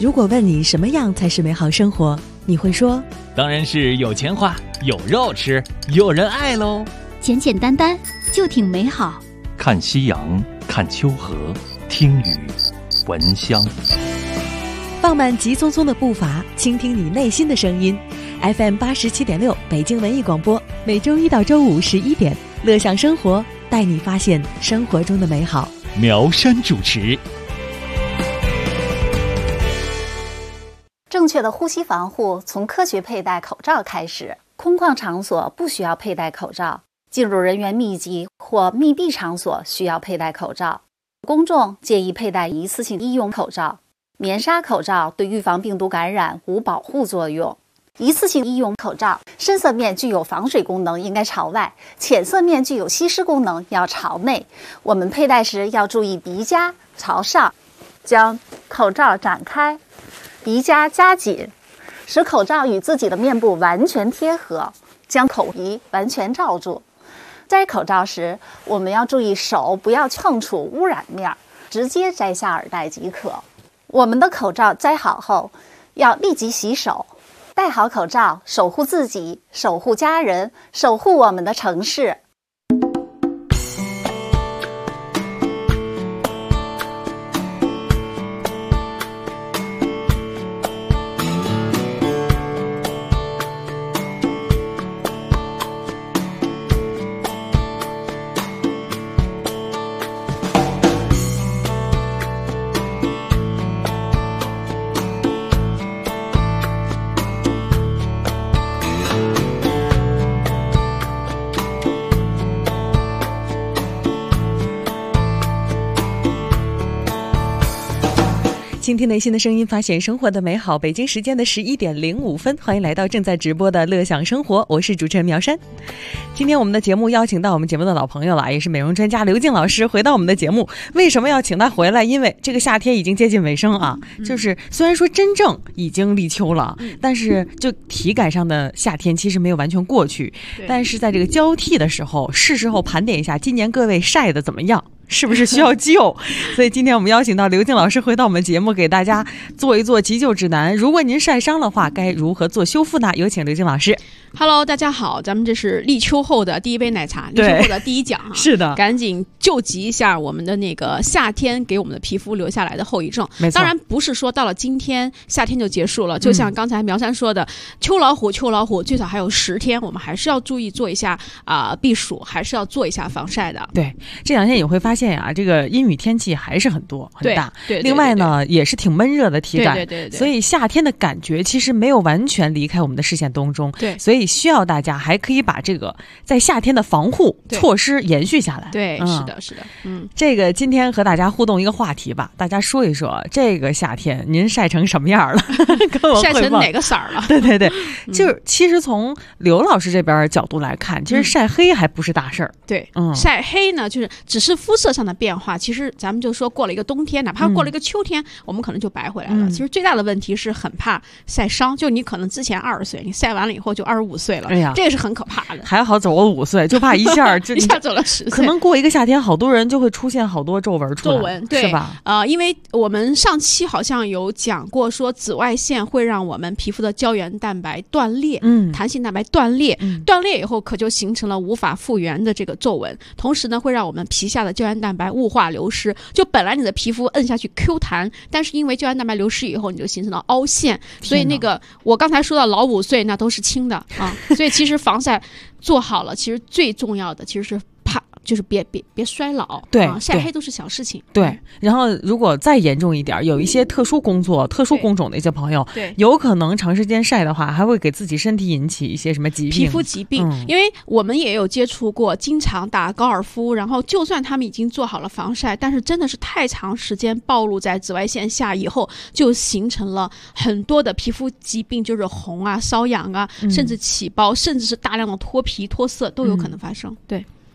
如果问你什么样才是美好生活，你会说当然是有钱花，有肉吃，有人爱喽。 简简单单就挺美好。 看夕阳，看秋河，听雨，闻香。 放慢急匆匆的步伐，倾听你内心的声音。FM 87.6北京文艺广播，每周一到周五11点，乐享生活，带你发现生活中的美好。 苗山主持。 正确的呼吸防护从科学佩戴口罩开始。空旷场所不需要佩戴口罩，进入人员密集或密闭场所需要佩戴口罩。公众建议佩戴一次性医用口罩。棉纱口罩对预防病毒感染无保护作用。一次性医用口罩深色面具有防水功能，应该朝外；浅色面具有吸湿功能，要朝内。我们佩戴时要注意鼻夹朝上，将口罩展开，鼻夹夹紧，使口罩与自己的面部完全贴合，将口鼻完全罩住。摘口罩时，我们要注意手不要碰触污染面，直接摘下耳带即可。我们的口罩摘好后，要立即洗手。戴好口罩，守护自己，守护家人，守护我们的城市。 倾听内心的声音，发现生活的美好。北京时间的11点05分，欢迎来到正在直播的乐享生活，我是主持人苗山。今天我们的节目邀请到我们节目的老朋友了，也是美容专家刘静老师回到我们的节目。为什么要请他回来？因为这个夏天已经接近尾声啊，就是虽然说真正已经立秋了，但是就体感上的夏天其实没有完全过去。但是在这个交替的时候，是时候盘点一下今年各位晒得怎么样，是不是需要救？所以今天我们邀请到刘静老师回到我们节目，给大家做一做急救指南。如果您晒伤的话，该如何做修复呢？有请刘静老师。 Hello， 大家好，咱们这是立秋后的第一杯奶茶，立秋后的第一讲啊， 是的， 赶紧救急一下我们的那个夏天给我们的皮肤留下来的后遗症。当然不是说到了今天夏天就结束了，就像刚才苗山说的，秋老虎最少还有10天，我们还是要注意做一下避暑，还是要做一下防晒的。 对，这两天也会发现啊，这个阴雨天气还是很多很大， 对， 另外呢也是挺闷热的体感， 对， 所以夏天的感觉其实没有完全离开我们的视线当中， 对， 所以需要大家还可以把这个在夏天的防护措施延续下来。 对，是的， 这个今天和大家互动一个话题吧，大家说一说这个夏天您晒成什么样了？跟我晒成哪个色儿了？ 对，就是其实从刘老师这边角度来看，其实晒黑还不是大事儿。 对，晒黑呢，就是只是肤色上的变化。其实咱们就说过了一个冬天，哪怕过了一个秋天，我们可能就白回来了。其实最大的问题是很怕晒伤，就你可能之前20岁，你晒完了以后就25岁了，这个是很可怕的。 还好走了5岁，就怕一下就一下走了10岁， 可能过一个夏天，好多人就会出现好多皱纹出来。 皱纹，对， 是吧？ 因为我们上期好像有讲过，说紫外线会让我们皮肤的胶原蛋白断裂，弹性蛋白断裂，断裂以后可就形成了无法复原的这个皱纹，同时呢会让我们皮下的胶原蛋白雾化流失。就本来你的皮肤摁下去 Q 弹，但是因为胶原蛋白流失以后，你就形成了凹陷。所以那个我刚才说到老5岁，那都是轻的啊。所以其实防晒做好了，其实最重要的其实是就是别衰老， 对， 晒黑都是小事情。 对，然后如果再严重一点，有一些特殊工作、特殊工种的一些朋友， 对， 有可能长时间晒的话，还会给自己身体引起一些什么疾病、 皮肤疾病。因为我们也有接触过，经常打高尔夫，然后就算他们已经做好了防晒，但是真的是太长时间暴露在紫外线下以后，就形成了很多的皮肤疾病，就是红啊、瘙痒啊，甚至起包，甚至是大量的脱皮、脱色都有可能发生。对。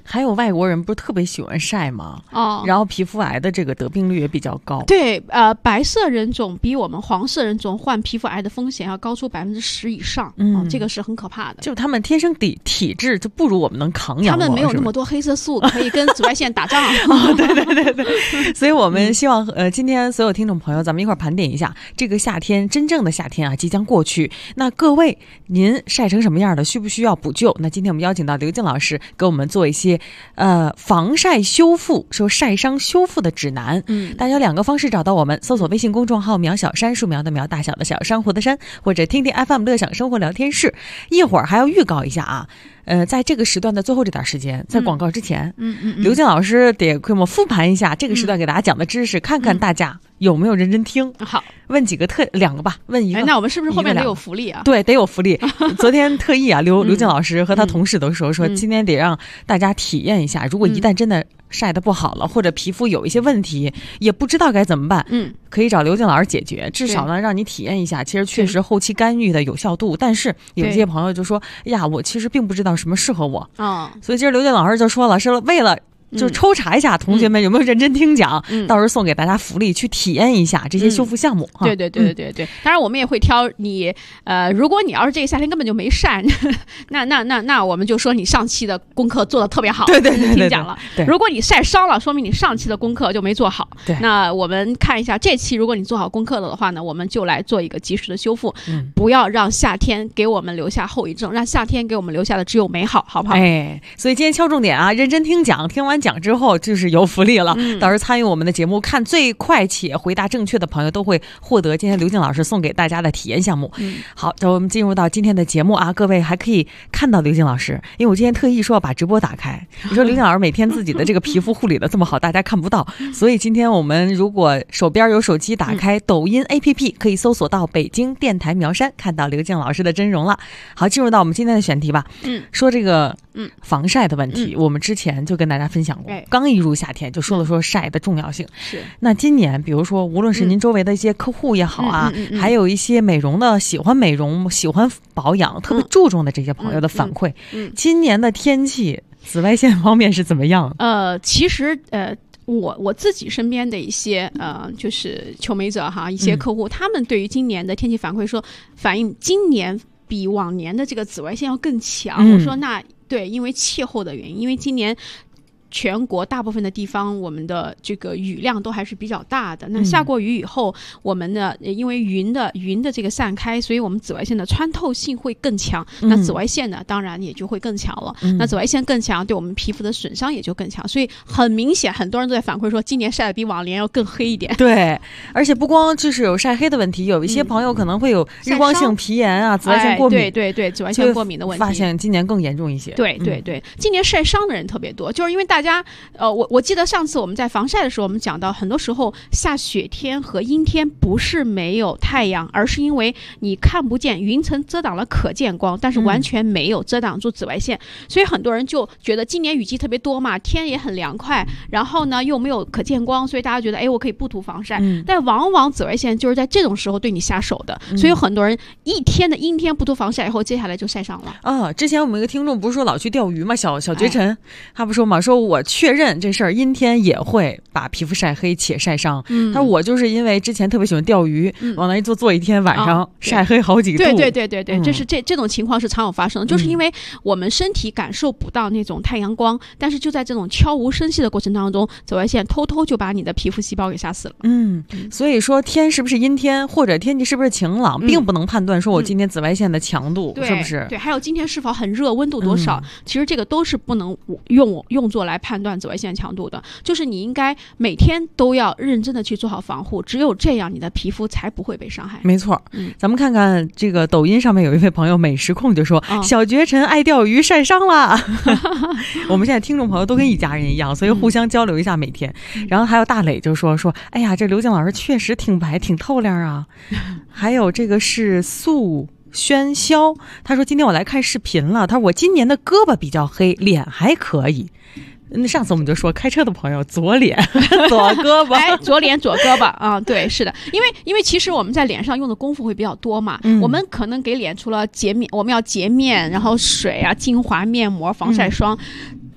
还有外国人不是特别喜欢晒吗？然后皮肤癌的这个得病率也比较高。 对，白色人种比我们黄色人种患皮肤癌的风险要高出10%以上，这个是很可怕的。 就他们天生体质就不如我们能抗阳光， 他们没有那么多黑色素可以跟紫外线打仗。 对，所以我们希望今天所有听众朋友，咱们一块盘点一下这个夏天，真正的夏天啊即将过去。那各位，您晒成什么样的，需不需要补救？那今天我们邀请到刘静老师给我们做一些防晒修复，说晒伤修复的指南。大家有2个方式找到我们，搜索微信公众号苗小山，树苗的苗，大小的小，珊瑚的珊，或者听听 FM 乐享生活聊天室。一会儿还要预告一下啊，在这个时段的最后这点时间，在广告之前，刘静老师得给我们复盘一下这个时段给大家讲的知识，看看大家有没有认真听。 好， 问几个2个吧，问一个。 那我们是不是后面得有福利啊？ 对，得有福利。昨天特意啊，刘静老师和他同事都说今天得让大家体验一下，如果一旦真的晒得不好了，或者皮肤有一些问题，也不知道该怎么办，可以找刘静老师解决，至少呢让你体验一下，其实确实后期干预的有效度。但是有些朋友就说，哎呀，我其实并不知道什么适合我，所以今儿刘静老师就说了，是为了就抽查一下同学们有没有认真听讲，到时候送给大家福利，去体验一下这些修复项目。 对。当然我们也会挑你，如果你要是这个夏天根本就没晒，那我们就说你上期的功课做的特别好， 对， 听讲了。如果你晒伤了，说明你上期的功课就没做好。那我们看一下这期，如果你做好功课了的话呢，我们就来做一个及时的修复，不要让夏天给我们留下后遗症，让夏天给我们留下的只有美好，好不好？ 所以今天敲重点啊，认真听讲，听完讲之后就是有福利了。到时候参与我们的节目，看最快且回答正确的朋友都会获得今天刘静老师送给大家的体验项目。好，就我们进入到今天的节目啊，各位还可以看到刘静老师，因为我今天特意说要把直播打开。你说刘静老师每天自己的这个皮肤护理的这么好，大家看不到，所以今天我们如果手边有手机，打开抖音 APP， 可以搜索到北京电台苗山，看到刘静老师的真容了。好，进入到我们今天的选题吧。说这个防晒的问题，我们之前就跟大家分享过，刚一入夏天就说晒的重要性。 是。 那今年比如说无论是您周围的一些客户也好啊，还有一些美容的喜欢美容喜欢保养特别注重的这些朋友的反馈，今年的天气紫外线方面是怎么样？ 其实我自己身边的一些就是求美者哈，一些客户，他们对于今年的天气反映今年比往年的这个紫外线要更强。我说那对，因为气候的原因，因为今年全国大部分的地方我们的这个雨量都还是比较大的，那下过雨以后，我们的因为云的这个散开，所以我们紫外线的穿透性会更强，那紫外线呢当然也就会更强了，那紫外线更强，对我们皮肤的损伤也就更强，所以很明显很多人都在反馈说今年晒得比往年要更黑一点。 对，而且不光就是有晒黑的问题，有一些朋友可能会有日光性皮炎啊，紫外线过敏， 对，紫外线过敏的问题， 发现今年更严重一些。 对，今年晒伤的人特别多，就是因为大家我记得上次我们在防晒的时候，我们讲到很多时候下雪天和阴天不是没有太阳，而是因为你看不见，云层遮挡了可见光，但是完全没有遮挡住紫外线，所以很多人就觉得今年雨季特别多嘛，天也很凉快，然后呢又没有可见光，所以大家觉得我可以不涂防晒，但往往紫外线就是在这种时候对你下手的，所以有很多人一天的阴天不涂防晒以后，接下来就晒伤了。 之前我们一个听众不是说老去钓鱼嘛，小绝尘，他不说嘛，说我确认这事儿阴天也会把皮肤晒黑且晒伤。他说我就是因为之前特别喜欢钓鱼，往那一坐一天，晚上晒黑好几度。 对，这种情况是常有发生的，就是因为我们身体感受不到那种太阳光，但是就在这种悄无声息的过程当中，紫外线偷偷就把你的皮肤细胞给杀死了。 所以说天是不是阴天或者天气是不是晴朗，并不能判断说我今天紫外线的强度是不是。 对，还有今天是否很热，温度多少，其实这个都是不能用作来判断紫外线强度的，就是你应该每天都要认真的去做好防护，只有这样你的皮肤才不会被伤害。 没错。咱们看看这个抖音上面有一位朋友美食控就说，小绝尘爱钓鱼晒伤了。我们现在听众朋友都跟一家人一样，所以互相交流一下每天。然后还有大磊就说哎呀，这刘静老师确实挺白挺透亮啊。还有这个是素喧嚣，他说今天我来看视频了，他说我今年的胳膊比较黑，脸还可以。上次我们就说开车的朋友左脸左胳膊左脸左胳膊啊，对，是的，因为其实我们在脸上用的功夫会比较多嘛，我们可能给脸除了洁面，我们要洁面，然后水啊、精华、面膜、防晒霜。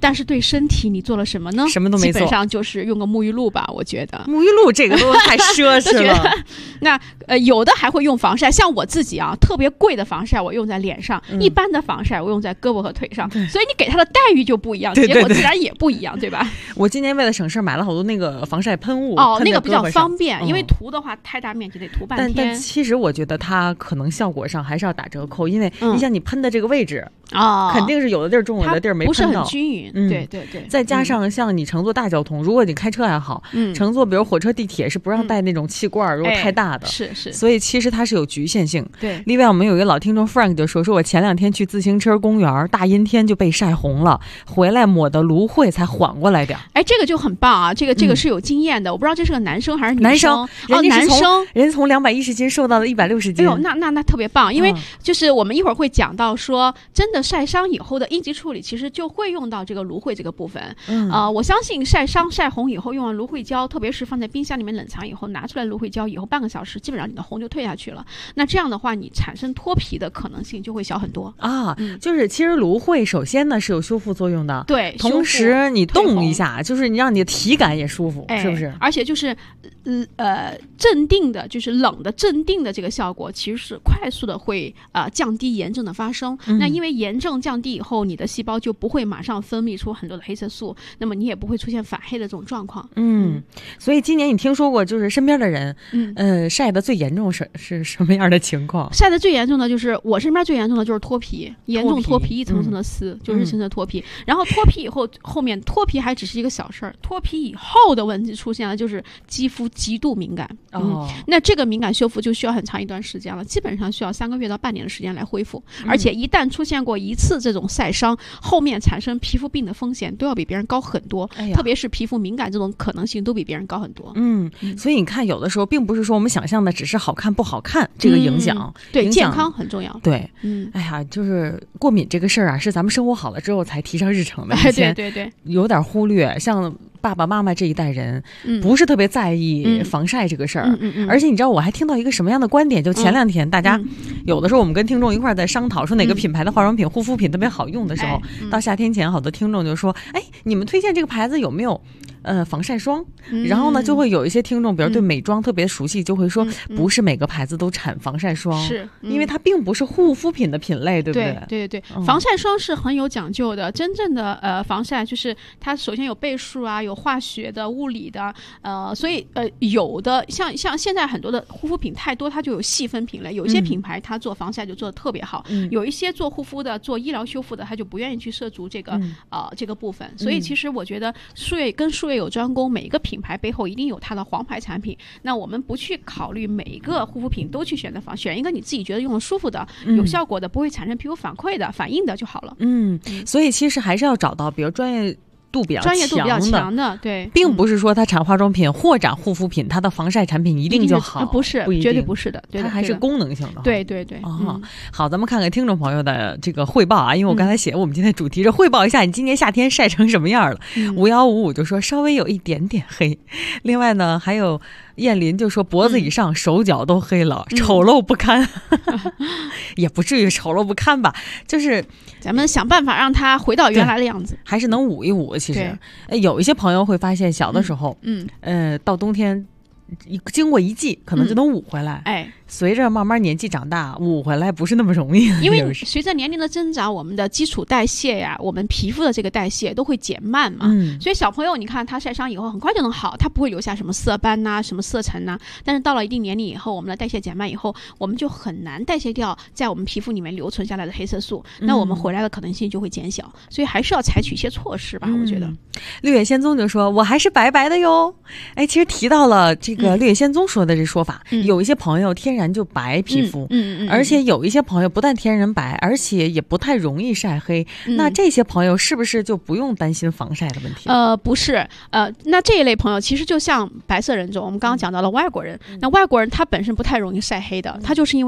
但是对身体你做了什么呢？ 什么都没做， 基本上就是用个沐浴露吧，我觉得。 沐浴露这个都太奢侈了。 那有的还会用防晒，像我自己啊，特别贵的防晒我用在脸上，一般的防晒我用在胳膊和腿上，所以你给它的待遇就不一样，结果自然也不一样，对吧？ 我今年为了省事买了好多那个防晒喷雾， 那个比较方便，因为涂的话太大面积得涂半天。 但其实我觉得它可能效果上还是要打折扣，因为你想你喷的这个位置肯定是有的地儿中，有的地儿没喷到， 不是很均匀。对对对。 再加上像你乘坐大交通，如果你开车还好，乘坐比如火车、地铁是不让带那种气罐，如果太大的， 是。 所以其实它是有局限性。 对。 另外我们有一个老听众 Frank 就说我前2天去自行车公园，大阴天就被晒红了，回来抹的芦荟才缓过来点。 这个就很棒啊！这个是有经验的，我不知道这是个男生还是女生。 男生，人家从210斤瘦到了160斤。 哎呦，那特别棒，因为就是我们一会儿会讲到说，真的晒伤以后的应急处理，其实就会用到这个芦荟这个部分。我相信晒伤晒红以后用完芦荟胶，特别是放在冰箱里面冷藏以后，拿出来芦荟胶以后半个小时，基本上你的红就退下去了。那这样的话，你产生脱皮的可能性就会小很多啊。就是其实芦荟首先呢是有修复作用的， 对， 同时你动一下，就是你让你的体感也舒服，是不是？ 而且就是镇定的，就是冷的镇定的这个效果，其实是快速的会降低炎症的发生。那因为炎症降低以后，你的细胞就不会马上分泌出很多的黑色素，那么你也不会出现反黑的这种状况。 所以今年你听说过就是身边的人，晒得最严重是什么样的情况？ 晒得最严重的就是我身边最严重的就是脱皮，严重脱皮，一层层的撕，就是形成脱皮。然后脱皮以后，后面脱皮还只是一个小事儿，脱皮以后的问题出现了，就是肌肤极度敏感。那这个敏感修复就需要很长一段时间了，基本上需要3个月到半年的时间来恢复。而且一旦出现过一次这种晒伤，后面产生皮肤病的风险都要比别人高很多，特别是皮肤敏感这种可能性都比别人高很多。 所以你看，有的时候并不是说我们想象的只是好看不好看这个影响， 对，健康很重要。 对，就是过敏这个事儿啊，是咱们生活好了之后才提上日程的。 对， 有点忽略，像爸爸妈妈这一代人，不是特别在意防晒这个事儿。而且你知道，我还听到一个什么样的观点？就前2天，大家有的时候我们跟听众一块在商讨，说哪个品牌的化妆品、护肤品特别好用的时候，到夏天前，好多听众就说：“你们推荐这个牌子有没有防晒霜？”然后呢，就会有一些听众，比如对美妆特别熟悉，就会说，不是每个牌子都产防晒霜， 是因为它并不是护肤品的品类，对不对？对，防晒霜是很有讲究的。真正的防晒就是它首先有倍数啊，有化学的、物理的，所以有的像现在很多的护肤品太多，它就有细分品类。有一些品牌它做防晒就做得特别好，有一些做护肤的、做医疗修复的，它就不愿意去涉足这个部分。所以其实我觉得术业有专攻，每一个品牌背后一定有它的皇牌产品。那我们不去考虑每一个护肤品都去选一个你自己觉得用的舒服的、有效果的、不会产生皮肤反应的就好了。 所以其实还是要找到比如专业度比较强的，对， 并不是说它产化妆品或展护肤品，它的防晒产品一定就好， 不是，绝对不是的， 它还是功能性的。 对。 好，咱们看看听众朋友的这个汇报啊，因为我刚才写我们今天主题是汇报一下你今年夏天晒成什么样了。5155就说稍微有一点点黑，另外呢还有燕林就说脖子以上、手脚都黑了，丑陋不堪。也不至于丑陋不堪吧，就是咱们想办法让它回到原来的样子， 还是能捂一捂。其实有一些朋友会发现小的时候到冬天经过一季可能就能捂回来，随着慢慢年纪长大，捂回来不是那么容易， 因为随着年龄的增长，我们的基础代谢呀，我们皮肤的这个代谢都会减慢嘛。所以小朋友你看他晒伤以后很快就能好，他不会留下什么色斑呐、什么色沉呐。但是到了一定年龄以后，我们的代谢减慢以后，我们就很难代谢掉在我们皮肤里面留存下来的黑色素，那我们回来的可能性就会减小。所以还是要采取一些措施吧，我觉得。 绿野仙踪就说我还是白白的哟。其实提到了这个绿野仙踪说的这说法，有一些朋友天然就白皮肤，而且有一些朋友不但天然白，而且也不太容易晒黑。那这些朋友是不是就不用担心防晒的问题？ 不是，那这一类朋友其实就像白色人种，我们刚刚讲到了外国人，那外国人他本身不太容易晒黑的，他就是因为他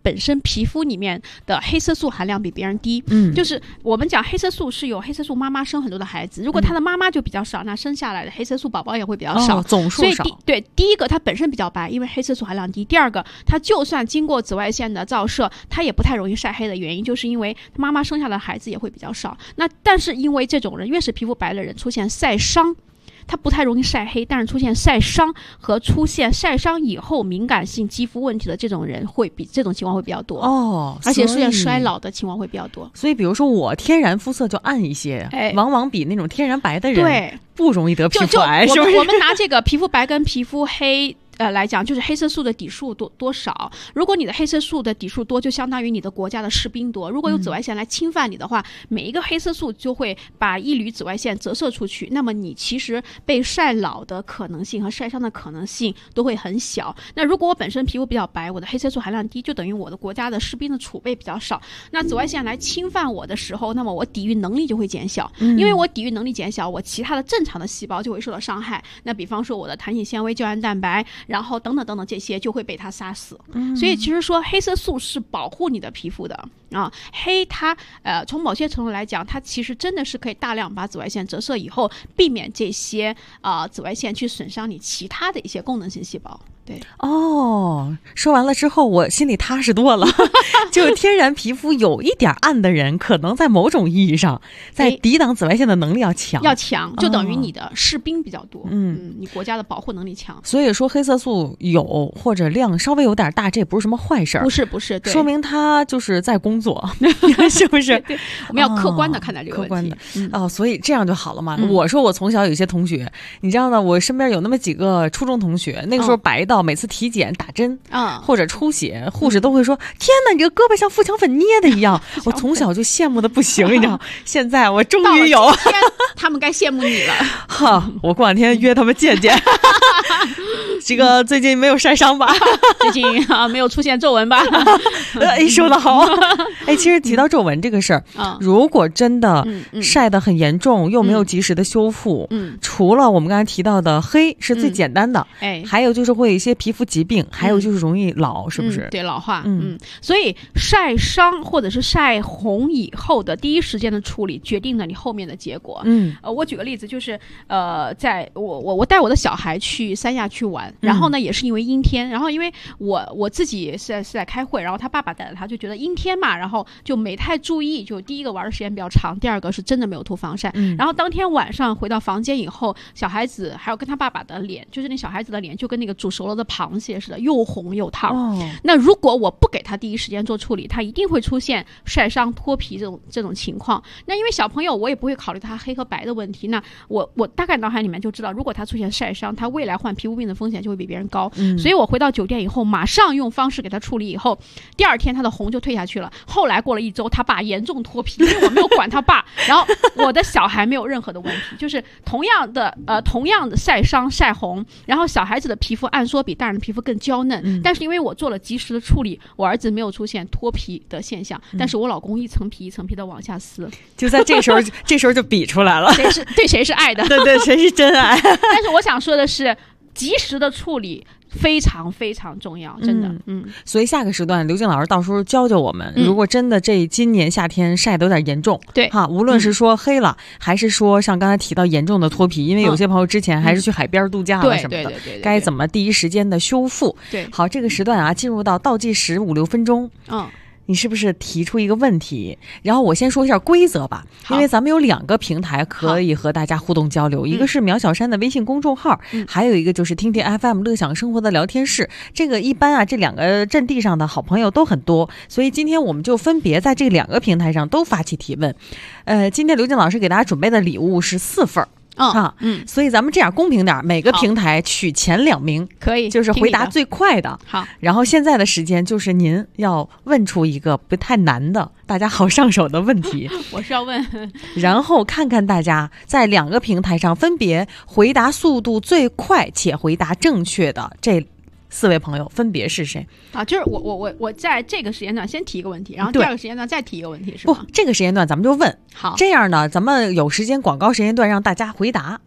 本身皮肤里面的黑色素含量比别人低。就是我们讲黑色素是有黑色素妈妈生很多的孩子，如果他的妈妈就比较少，那生下来的黑色素宝宝也会比较少， 总数少。 所以第一个它本身比较白，因为黑色素含量低；第二个，它就算经过紫外线的照射，它也不太容易晒黑的原因，就是因为妈妈生下的孩子也会比较少。那但是因为这种人越是皮肤白的人出现晒伤，它不太容易晒黑，但是出现晒伤和出现晒伤以后敏感性肌肤问题的这种人会比这种情况会比较多而且出现衰老的情况会比较多。 所以比如说我天然肤色就暗一些，往往比那种天然白的人不容易得皮肤癌。 我们拿这个皮肤白跟皮肤黑来讲，就是黑色素的底数多少。如果你的黑色素的底数多，就相当于你的国家的士兵多。如果有紫外线来侵犯你的话，每一个黑色素就会把一缕紫外线折射出去，那么你其实被晒老的可能性和晒伤的可能性都会很小。那如果我本身皮肤比较白，我的黑色素含量低，就等于我的国家的士兵的储备比较少，那紫外线来侵犯我的时候，那么我抵御能力就会减小。因为我抵御能力减小，我其他的正常的细胞就会受到伤害。那比方说我的弹性纤维、胶原蛋白，然后等等等等，这些就会被它杀死。所以其实说黑色素是保护你的皮肤的黑它从某些程度来讲，它其实真的是可以大量把紫外线折射以后，避免这些紫外线去损伤你其他的一些功能性细胞。对说完了之后我心里踏实多了就天然皮肤有一点暗的人，可能在某种意义上在抵挡紫外线的能力要强， 就等于你的士兵比较多。你国家的保护能力强。 所以说黑色素有或者量稍微有点大，这也不是什么坏事。 不是对， 说明他就是在工作是不是？ 对，我们要客观的看待这个问题。 所以这样就好了嘛。我说我从小有一些同学，你知道呢，我身边有那么几个初中同学，那个时候白到每次体检打针或者出血，护士都会说天哪，你这个胳膊像富强粉捏的一样。我从小就羡慕的不行你知道现在我终于有他们该羡慕你了我过两天约他们见见这个最近没有晒伤吧最近没有出现皱纹吧说得好其实提到皱纹这个事儿如果真的晒得很严重又没有及时的修复除了我们刚才提到的黑是最简单的还有就是会有一些皮肤疾病还有就是容易老是不是？ 对，老化。所以晒伤或者是晒红以后的第一时间的处理决定了你后面的结果。我举个例子，就是在我带我的小孩去三亚去玩，然后呢也是因为阴天，然后因为我自己是在开会，然后他爸爸带着他，就觉得阴天嘛，然后就没太注意，就第一个玩的时间比较长，第二个是真的没有涂防晒。然后当天晚上回到房间以后，小孩子还有跟他爸爸的脸，就是那小孩子的脸就跟那个煮熟了的螃蟹似的，又红又烫。那如果我不给他第一时间做处理，他一定会出现晒伤脱皮这种情况。那因为小朋友我也不会考虑他黑和白的问题，那我大概脑海里面就知道，如果他出现晒伤，他未来患皮肤病的风险就会比别人高。所以我回到酒店以后马上用方式给他处理以后，第二天他的红就退下去了。后来过了1周，他爸严重脱皮，因为我没有管他爸然后我的小孩没有任何的问题，就是同样的晒伤晒红，然后小孩子的皮肤按说比大人的皮肤更娇嫩，但是因为我做了及时的处理，我儿子没有出现脱皮的现象，但是我老公一层皮一层皮的往下撕， 就在这时候就比出来了谁是爱的对谁是真爱但是我想说的是及时的处理非常非常重要，真的。 所以下个时段刘静老师到时候教教我们，如果真的今年夏天晒得有点严重， 对无论是说黑了还是说像刚才提到严重的脱皮，因为有些朋友之前还是去海边度假了什么的，该怎么第一时间的修复。 对， 好，这个时段进入到倒计时5、6分钟。你是不是提出一个问题？然后我先说一下规则吧，因为咱们有2个平台可以和大家互动交流，一个是苗小山的微信公众号，还有一个就是听听 FM 乐享生活的聊天室。这个一般这2个阵地上的好朋友都很多，所以今天我们就分别在这2个平台上都发起提问。今天刘静老师给大家准备的礼物是4份。所以咱们这样公平点，每个平台取前2名， 可以， 就是回答最快的。 好， 然后现在的时间就是您要问出一个不太难的，大家好上手的问题。 我是要问， 然后看看大家在2个平台上分别回答速度最快且回答正确的这4位朋友分别是谁就是我在这个时间段先提一个问题，然后第2个时间段再提一个问题，是吗？ 不，这个时间段咱们就问。 好， 这样呢，咱们有时间广告时间段让大家回答。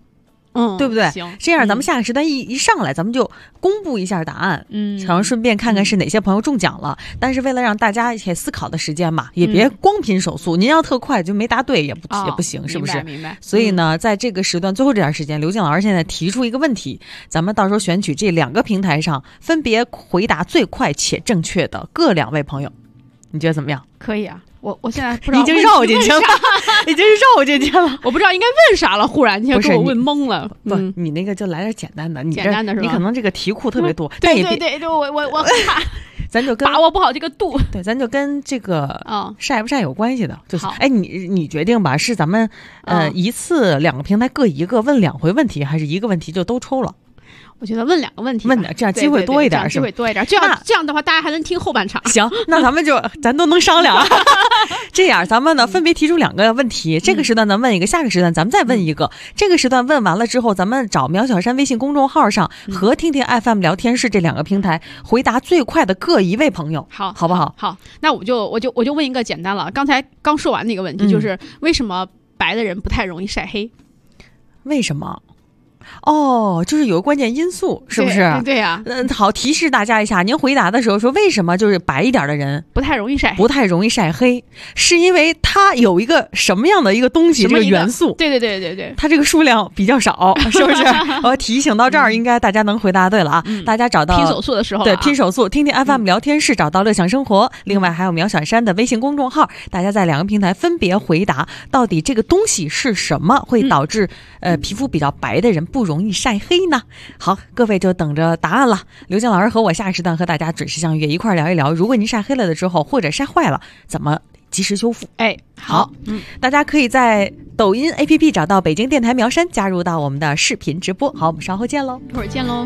对不对？这样咱们下个时段一上来咱们就公布一下答案，然后顺便看看是哪些朋友中奖了。但是为了让大家也思考的时间嘛，也别光凭手速，您要特快就没答对也不行，是不是？ 明白。 所以呢，在这个时段最后这点时间，刘静老师现在提出一个问题，咱们到时候选取这2个平台上分别回答最快且正确的各2位朋友，你觉得怎么样？ 可以啊。我现在不知道已经绕进去了，已经绕进去了， 我不知道应该问啥了，忽然间给我问懵了。 不，你那个就来点简单的， 简单的是吧？ 你可能这个题库特别多。 对，我怕， 咱就跟把握不好这个度。 对，咱就跟这个晒不晒有关系的，就是你决定吧，是咱们一次2个平台各一个，问2回问题，还是一个问题就都抽了？ 我觉得问2个问题， 这样机会多一点， 机会多一点。这样的话，大家还能听后半场。 行，那咱都能商量。这样，咱们呢分别提出2个问题，这个时段咱问一个，下个时段咱们再问一个。这个时段问完了之后，咱们找苗小山微信公众号上和听听 FM 聊天室这2个平台回答最快的各1位朋友，好不好？ 好，那我就问一个简单了。刚才刚说完那个问题，就是为什么白的人不太容易晒黑？ 为什么？就是有个关键因素，是不是？ 对呀。 好，提示大家一下，您回答的时候说为什么就是白一点的人不太容易晒黑，是因为它有一个什么样的一个东西，这个元素？ 对， 它这个数量比较少，是不是？我提醒到这儿，应该大家能回答对了啊！大家找到拼手速的时候， 对，拼手速，听听 FM 聊天室，找到乐享生活，另外还有苗小山的微信公众号，大家在2个平台分别回答，到底这个东西是什么会导致皮肤比较白的人不容易晒黑呢？好，各位就等着答案了。刘静老师和我下个时段和大家准时相约，一块聊一聊，如果您晒黑了的之后，或者晒坏了，怎么及时修复？好，大家可以在抖音 APP 找到北京电台苗山，加入到我们的视频直播。好，我们稍后见喽， 一会儿见喽。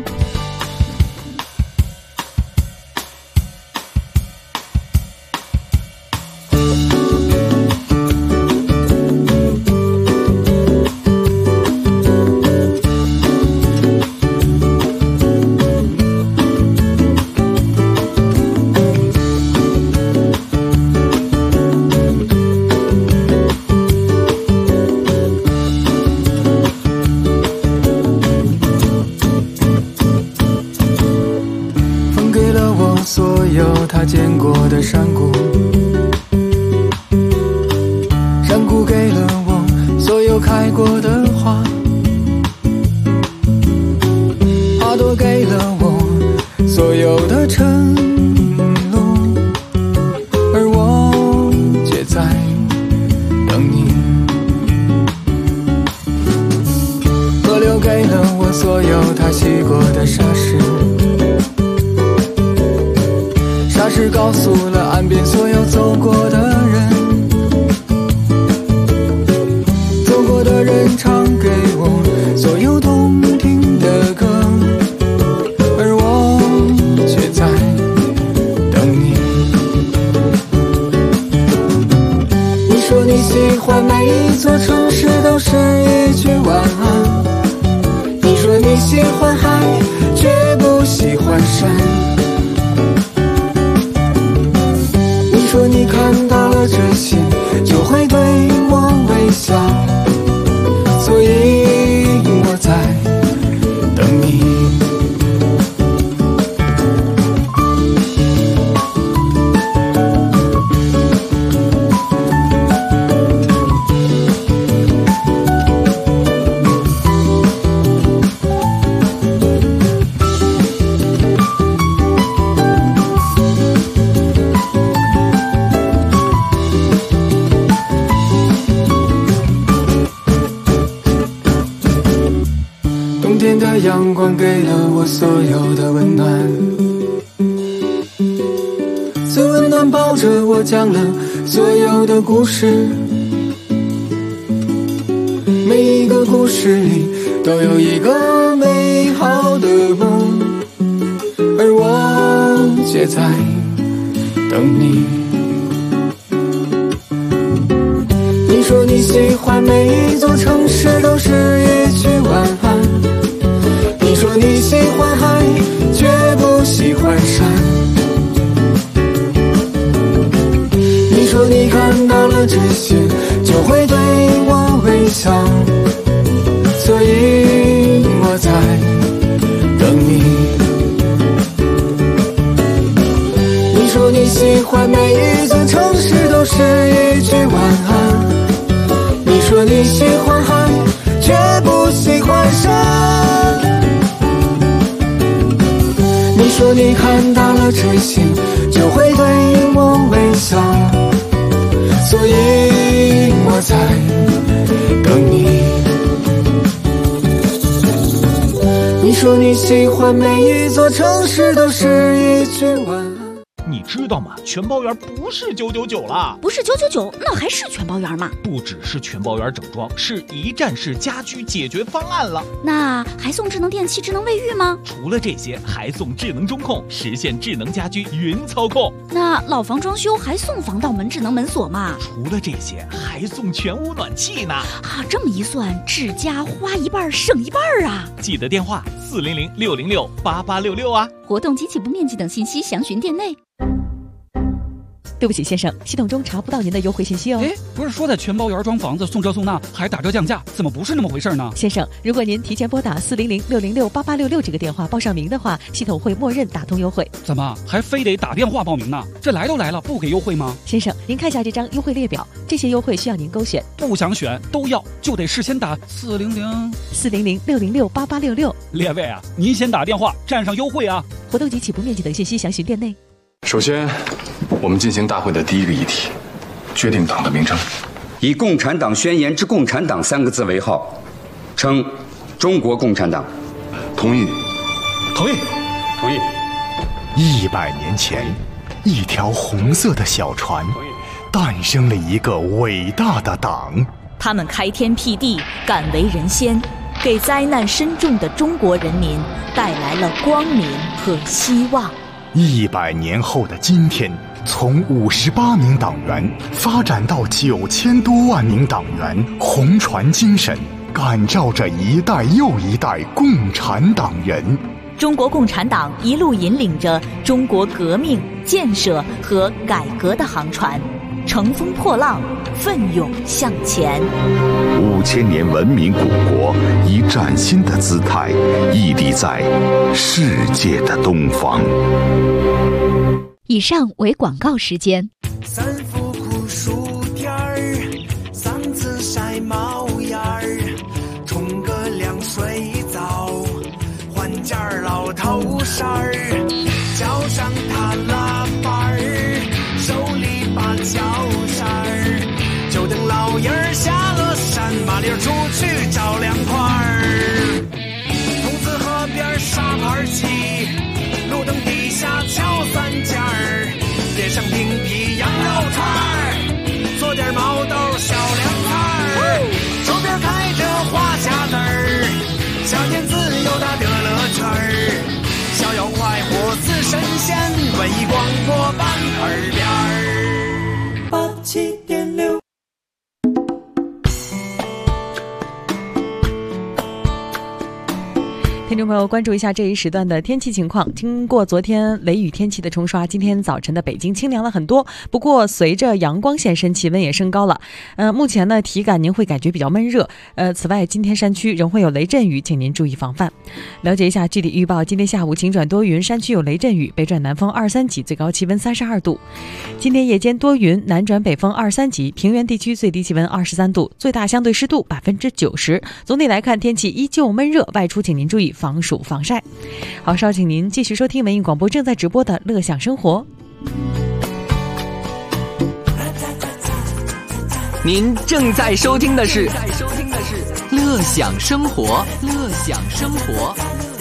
他见过的山谷，山谷给了我所有开过的花，花朵给了我所有的承诺，而我却在等你。河流给了我所有它洗过的沙石，沙石告诉了岸边所有走过的人，走过的人唱给我所有动听的歌，而我却在等你。你说你喜欢每一座城市都是一句晚安，你说你喜欢海却不喜欢山，说你看到了这些就会对我微笑，所以我在等你。阳光给了我所有的温暖，最温暖抱着我讲了所有的故事，每一个故事里都有一个美好的梦，而我却在等你。你说你喜欢每一座城市都是一句晚安，你说你喜欢海却不喜欢山，你说你看到了这些就会对我微笑，所以在等你。你说你喜欢每一座城市都是一句晚安，你说你喜欢海却不喜欢山，你说你看到了追星就会对我微笑，所以我在等你。你说你喜欢每一座城市都是一句晚安， 你知道吗？全包圆不是999啦， 不是999，那还是全包圆吗？ 不只是全包圆整装，是一站式家居解决方案了。 那还送智能电器、智能卫浴吗？ 除了这些，还送智能中控，实现智能家居云操控。 那老房装修还送防盗门、智能门锁吗？ 除了这些，还送全屋暖气呢。 啊，这么一算，智家花一半省一半啊！ 记得电话400-606-8866啊。 活动及起步面积等信息详询店内。 对不起，先生，系统中查不到您的优惠信息哦。 不是说在全包圆装房子送这送那还打折降价，怎么不是那么回事呢？ 先生，如果您提前拨打400-606-8866这个电话报上名的话，系统会默认打通优惠。 怎么还非得打电话报名呢？这来都来了，不给优惠吗？ 先生，您看一下这张优惠列表，这些优惠需要您勾选。 不想选都要，就得事先打 400-606-8866。 列位啊，您先打电话占上优惠啊！ 活动及起步面积等信息详询店内。 首先，我们进行大会的第一个议题，决定党的名称。 以共产党宣言之共产党3个字为号，称中国共产党。 同意。 同意。同意。 100年前，一条红色的小船，诞生了一个伟大的党。 他们开天辟地，敢为人先，给灾难深重的中国人民带来了光明和希望。 100年后的今天，从58名党员发展到9000多万名党员，红船精神感召着一代又一代共产党人。 中国共产党一路引领着中国革命、建设和改革的航船，乘风破浪，奋勇向前。 5000年文明古国以崭新的姿态屹立在世界的东方。 以上为广告时间。 三伏酷暑天儿，嗓子晒冒烟儿，冲个凉水澡，换件老头衫儿，脚上踏拉板儿，手里把脚扇儿，就等老爷儿下了山，麻溜出去找凉快儿。桐子河边沙盘棋，路灯底下敲3件儿，点上冰皮羊肉串儿，做点毛豆小凉菜儿，手边开着花匣子儿，夏天自由的乐乐圈儿，逍遥快活似神仙，文艺广播伴耳边儿87.6。 听众朋友，关注一下这一时段的天气情况。经过昨天雷雨天气的冲刷，今天早晨的北京清凉了很多。不过随着阳光现身，气温也升高了。目前呢，体感您会感觉比较闷热。此外，今天山区仍会有雷阵雨，请您注意防范。了解一下具体预报：今天下午晴转多云，山区有雷阵雨，北转南风2、3级，最高气温32度。今天夜间多云，南转北风2、3级，平原地区最低气温23度，最大相对湿度90%。总体来看，天气依旧闷热，外出请您注意防暑防晒。好，稍请您继续收听文艺广播正在直播的乐享生活。 您正在收听的是乐享生活，乐享生活。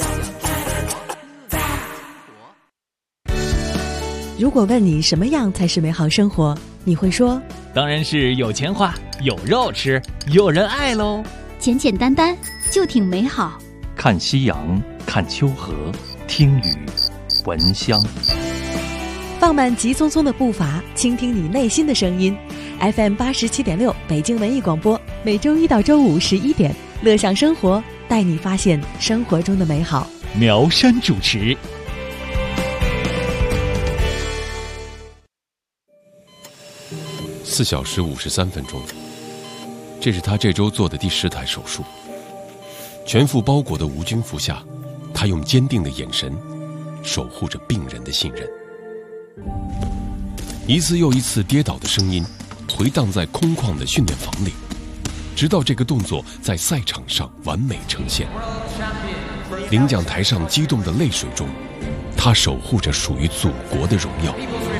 如果问你什么样才是美好生活，你会说当然是有钱花，有肉吃，有人爱喽。 简简单单就挺美好。 看夕阳，看秋荷，听雨，闻香。 放慢急匆匆的步伐，倾听你内心的声音。FM 87.6北京文艺广播，每周1到周5 11点，乐享生活，带你发现生活中的美好。 苗山主持。 4小时53分钟，这是他这周做的第10台手术。 全副包裹的无菌服下，他用坚定的眼神守护着病人的信任。一次又一次跌倒的声音回荡在空旷的训练房里，直到这个动作在赛场上完美呈现。领奖台上激动的泪水中，他守护着属于祖国的荣耀。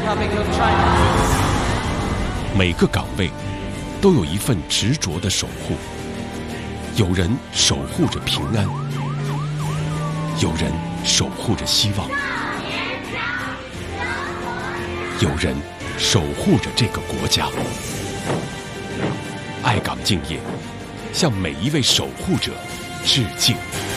每个岗位都有一份执着的守护，有人守护着平安，有人守护着希望，有人守护着这个国家。爱岗敬业，向每一位守护者致敬。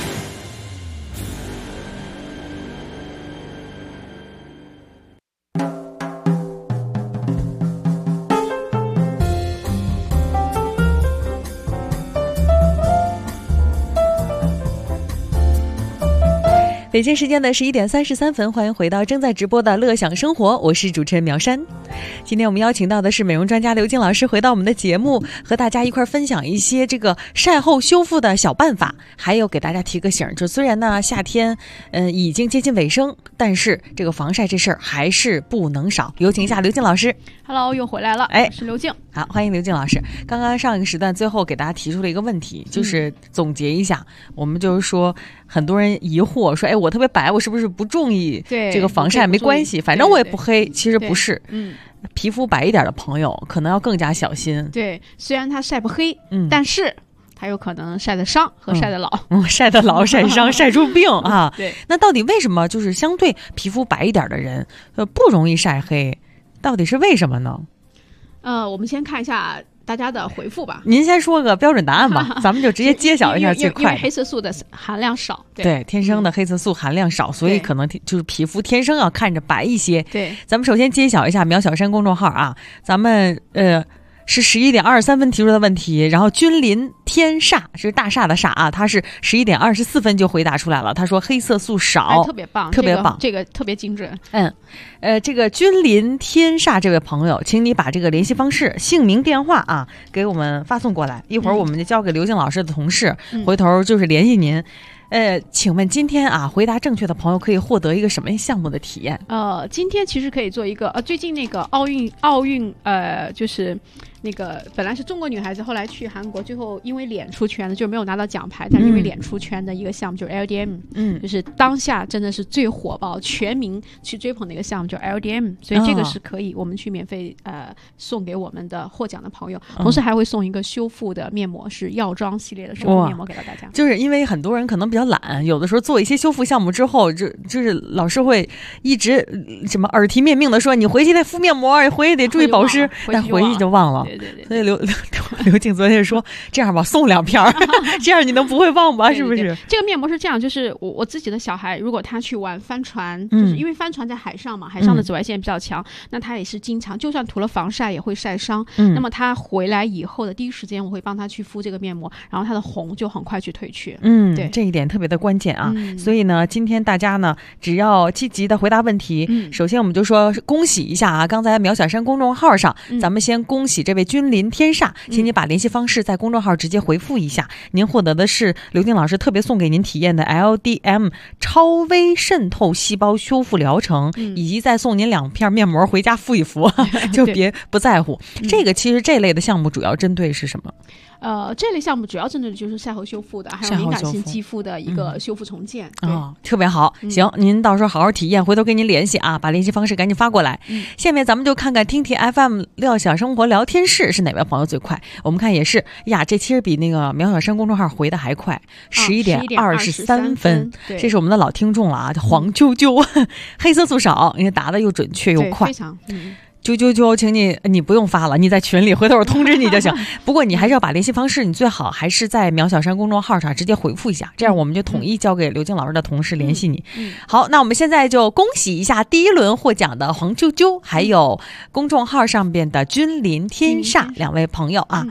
北京时间的11点33分，欢迎回到正在直播的乐享生活，我是主持人苗珊。今天我们邀请到的是美容专家刘静老师回到我们的节目，和大家一块分享一些这个晒后修复的小办法，还有给大家提个醒，就虽然呢夏天已经接近尾声，但是这个防晒这事儿还是不能少。有请一下刘静老师。 Hello， 又回来了，我是刘静。 好，欢迎刘静老师。刚刚上一个时段最后给大家提出了一个问题，就是总结一下，我们就是说很多人疑惑说，哎，我特别白，我是不是不注意这个防晒？没关系，反正我也不黑。其实不是，皮肤白一点的朋友可能要更加小心。 对，虽然他晒不黑，但是他有可能晒得伤和晒得老。 晒得老、晒伤、晒出病啊。 对， 那到底为什么就是相对皮肤白一点的人不容易晒黑？到底是为什么呢？ 我们先看一下大家的回复吧。 您先说个标准答案吧，咱们就直接揭晓一下最快。 因为黑色素的含量少， 对，天生的黑色素含量少，所以可能就是皮肤天生要看着白一些。 对， 咱们首先揭晓一下苗小山公众号啊，咱们是11点23分提出的问题，然后君临天煞是大厦的煞啊，他是11点24分就回答出来了。他说黑色素少， 特别棒， 特别棒， 这个特别精准。 这个君临天煞这位朋友，请你把这个联系方式、姓名、电话啊给我们发送过来，一会儿我们就交给刘静老师的同事，回头就是联系您。请问今天啊，回答正确的朋友可以获得一个什么项目的体验？ 今天其实可以做一个最近那个奥运就是那个本来是中国女孩子，后来去韩国，最后因为脸出圈的就没有拿到奖牌，但因为脸出圈的一个项目就是 LDM，就是当下真的是最火爆、全民去追捧的一个项目，就是 LDM， 所以这个是可以我们去免费送给我们的获奖的朋友，同时还会送一个修复的面膜，是药妆系列的修复面膜给到大家。 就是因为很多人可能比较懒，有的时候做一些修复项目之后，就是老师会一直什么耳提面命的说，你回去得敷面膜，你回去得注意保湿，但回去就忘了。 对， 所以刘静昨天说这样吧，送2片这样你能不会忘吧？是不是？ 这个面膜是这样，就是我自己的小孩，如果他去玩帆船，就是因为帆船在海上嘛，海上的紫外线比较强，那他也是经常就算涂了防晒也会晒伤。那么他回来以后的第一时间，我会帮他去敷这个面膜，然后他的红就很快去褪去。对， 这一点特别的关键啊。所以呢，今天大家呢只要积极的回答问题，首先我们就说恭喜一下啊！刚才苗小山公众号上，咱们先恭喜这位君临天煞，请你把联系方式在公众号直接回复一下，您获得的是刘静老师特别送给您体验的 LDM 超微渗透细胞修复疗程，以及再送您2片面膜回家敷一敷，就别不在乎。这个其实这类的项目主要针对是什么？ 这类项目主要针对的就是晒后修复的，还有敏感性肌肤的一个修复重建。 特别好。行，您到时候好好体验，回头跟您联系啊，把联系方式赶紧发过来。下面咱们就看看听听 FM 乐享生活聊天室是哪位朋友最快。我们看也是呀，这其实比那个苗小山公众号回的还快，11点23分。这是我们的老听众了啊，叫黄啾啾，黑色素少，因为答的又准确又快， 非常。 啾，请你不用发了，你在群里，回头我通知你就行。不过你还是要把联系方式，你最好还是在苗小山公众号上直接回复一下，这样我们就统一交给刘静老师的同事联系你。好，那我们现在就恭喜一下第一轮获奖的黄啾啾，还有公众号上边的君临天煞2位朋友啊。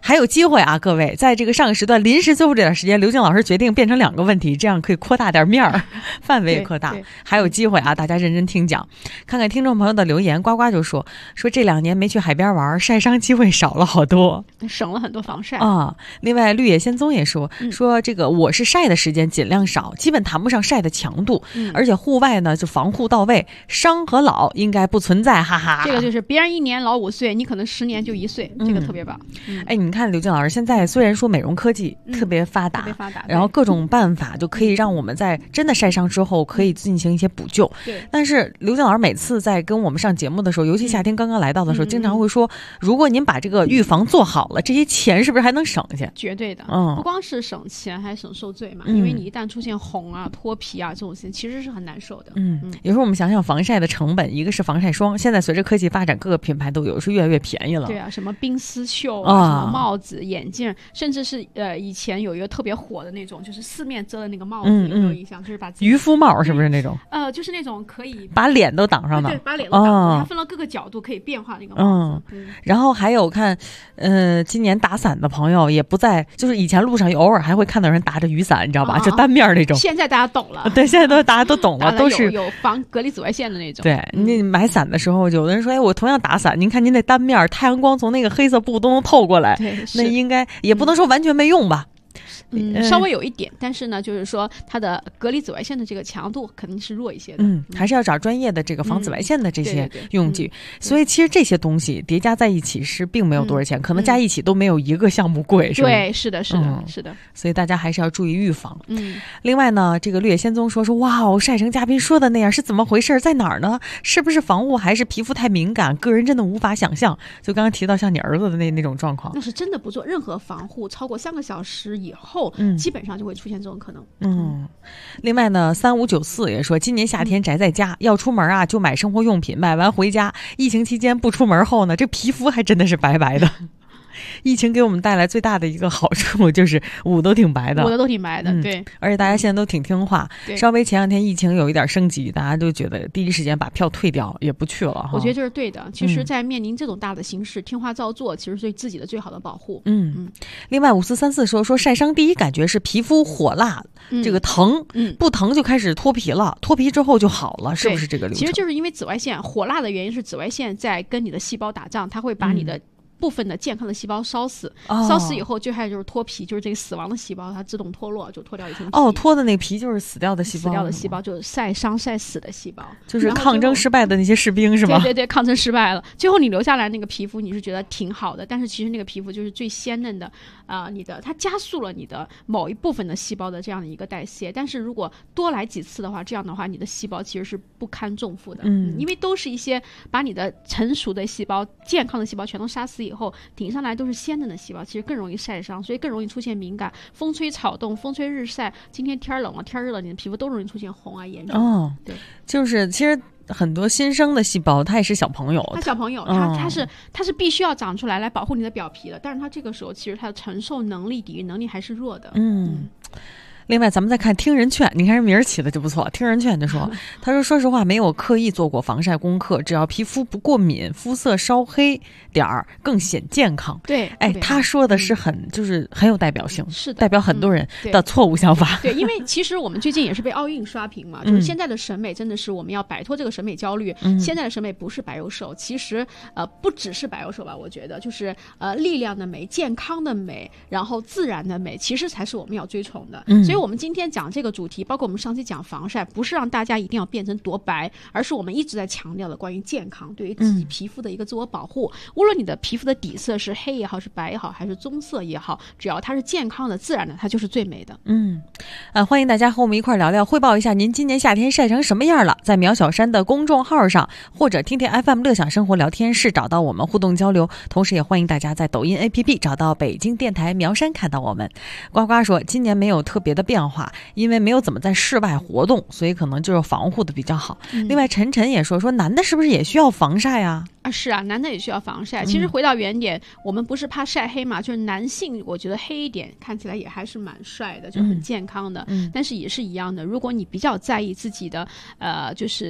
还有机会啊，各位，在这个上个时段临时最后这点时间，刘静老师决定变成2个问题，这样可以扩大点面儿，范围也扩大，还有机会啊，大家认真听讲。看看听众朋友的留言，呱呱就说这2年没去海边玩，晒伤机会少了好多， 省了很多防晒啊。另外绿野仙踪也说这个我是晒的时间尽量少，基本谈不上晒的强度，而且户外呢就防护到位，伤和老应该不存在，哈哈。 这个就是别人1年老5岁，你可能10年就1岁，这个特别棒。 哎，你看刘静老师，现在虽然说美容科技特别发达，然后各种办法就可以让我们在真的晒伤之后可以进行一些补救，但是刘静老师每次在跟我们上节目的时候，尤其夏天刚刚来到的时候，经常会说，如果您把这个预防做好了，这些钱是不是还能省下？ 绝对的，不光是省钱，还省受罪嘛。因为你一旦出现红啊、脱皮啊这种情，其实是很难受的。 有时候我们想想防晒的成本，一个是防晒霜，现在随着科技发展，各个品牌都有，是越来越便宜了。 对啊，什么冰丝袖啊，什么帽子、眼镜，甚至是以前有一个特别火的那种，就是4面遮的那个帽子，有没有印象？就是把渔夫帽，是不是那种？ 就是那种可以把脸都挡上的， 对，把脸都挡上，它分了各个角度可以变化那个帽子。 然后还有看，今年打伞的朋友也不在，就是以前路上偶尔还会看到人打着雨伞，你知道吧？就单面那种。 现在大家懂了， 对，现在大家都懂了，都是有防隔离紫外线的那种。 对，你买伞的时候，有的人说，哎，我同样打伞，您看您那单面，太阳光从那个黑色布都能透过来，那应该也不能说完全没用吧。 稍微有一点，但是呢，就是说它的隔离紫外线的这个强度肯定是弱一些的。 还是要找专业的这个防紫外线的这些用具。所以其实这些东西叠加在一起是并没有多少钱，可能加一起都没有一个项目贵，是吧？ 对，是的，是的，是的。 所以大家还是要注意预防。另外呢，这个绿野仙踪说，哇哦，晒成嘉宾说的那样是怎么回事？在哪儿呢？是不是防护还是皮肤太敏感？个人真的无法想象。就刚刚提到像你儿子的那种状况， 那是真的不做任何防护，超过3个小时以后。基本上就会出现这种可能。 另外呢，3594也说，今年夏天宅在家，要出门啊就买生活用品，买完回家。疫情期间不出门后呢，这皮肤还真的是白白的。疫情给我们带来最大的一个好处就是捂都挺白的， 捂的都挺白的，对。 而且大家现在都挺听话，稍微前2天疫情有一点升级，大家就觉得第一时间把票退掉，也不去了。 我觉得这是对的。其实，在面临这种大的形势，听话照做，其实对自己的最好的保护。 另外5434说晒伤第一感觉是皮肤火辣，这个疼，不疼就开始脱皮了，脱皮之后就好了，是不是这个流程？ 其实就是因为紫外线火辣的原因是紫外线在跟你的细胞打仗，它会把你的部分的健康的细胞烧死，烧死以后最害就是脱皮，就是这个死亡的细胞它自动脱落，就脱掉一层皮。 脱的那个皮就是死掉的细胞， 死掉的细胞就是晒伤晒死的细胞， 就是抗争失败的那些士兵是吗？ 对，抗争失败了，最后你留下来那个皮肤你是觉得挺好的，但是其实那个皮肤就是最鲜嫩的它加速了你的某一部分的细胞的这样的一个代谢，但是如果多来几次的话，这样的话你的细胞其实是不堪重负的。因为都是一些把你的成熟的细胞、健康的细胞全都杀死以后，顶上来都是鲜嫩的细胞，其实更容易晒伤，所以更容易出现敏感。风吹草动，风吹日晒，今天天冷了天热了，你的皮肤都容易出现红啊、炎症。对， 就是其实很多新生的细胞它也是小朋友， 它是必须要长出来保护你的表皮的，但是它这个时候其实它的承受能力、抵御能力还是弱的。 另外咱们再看听人劝，你看这名儿起的就不错，听人劝就说，他说说实话没有刻意做过防晒功课，只要皮肤不过敏，肤色稍黑点儿更显健康。 对， 他说的是就是很有代表性， 是的， 代表很多人的错误想法。 对，因为其实我们最近也是被奥运刷屏嘛，就是现在的审美真的是我们要摆脱这个审美焦虑。现在的审美不是白幼瘦，其实不只是白幼瘦吧，我觉得就是力量的美、健康的美，然后自然的美，其实才是我们要追崇的。所以我们今天讲这个主题，包括我们上期讲防晒，不是让大家一定要变成多白，而是我们一直在强调的关于健康，对于自己皮肤的一个自我保护。无论你的皮肤的底色是黑也好，是白也好，还是棕色也好，只要它是健康的、自然的，它就是最美的。 欢迎大家和我们一块聊聊，汇报一下您今年夏天晒成什么样了。在苗小山的公众号上，或者听听 FM 乐享生活聊天室找到我们互动交流。同时也欢迎大家在抖音 APP 找到北京电台苗山看到我们。呱呱说今年没有特别的变化，因为没有怎么在室外活动，所以可能就是防护的比较好。另外晨晨也说男的是不是也需要防晒啊？ 是啊，男的也需要防晒。其实回到原点，我们不是怕晒黑嘛，就是男性我觉得黑一点看起来也还是蛮帅的，就很健康的。但是也是一样的，如果你比较在意自己的就是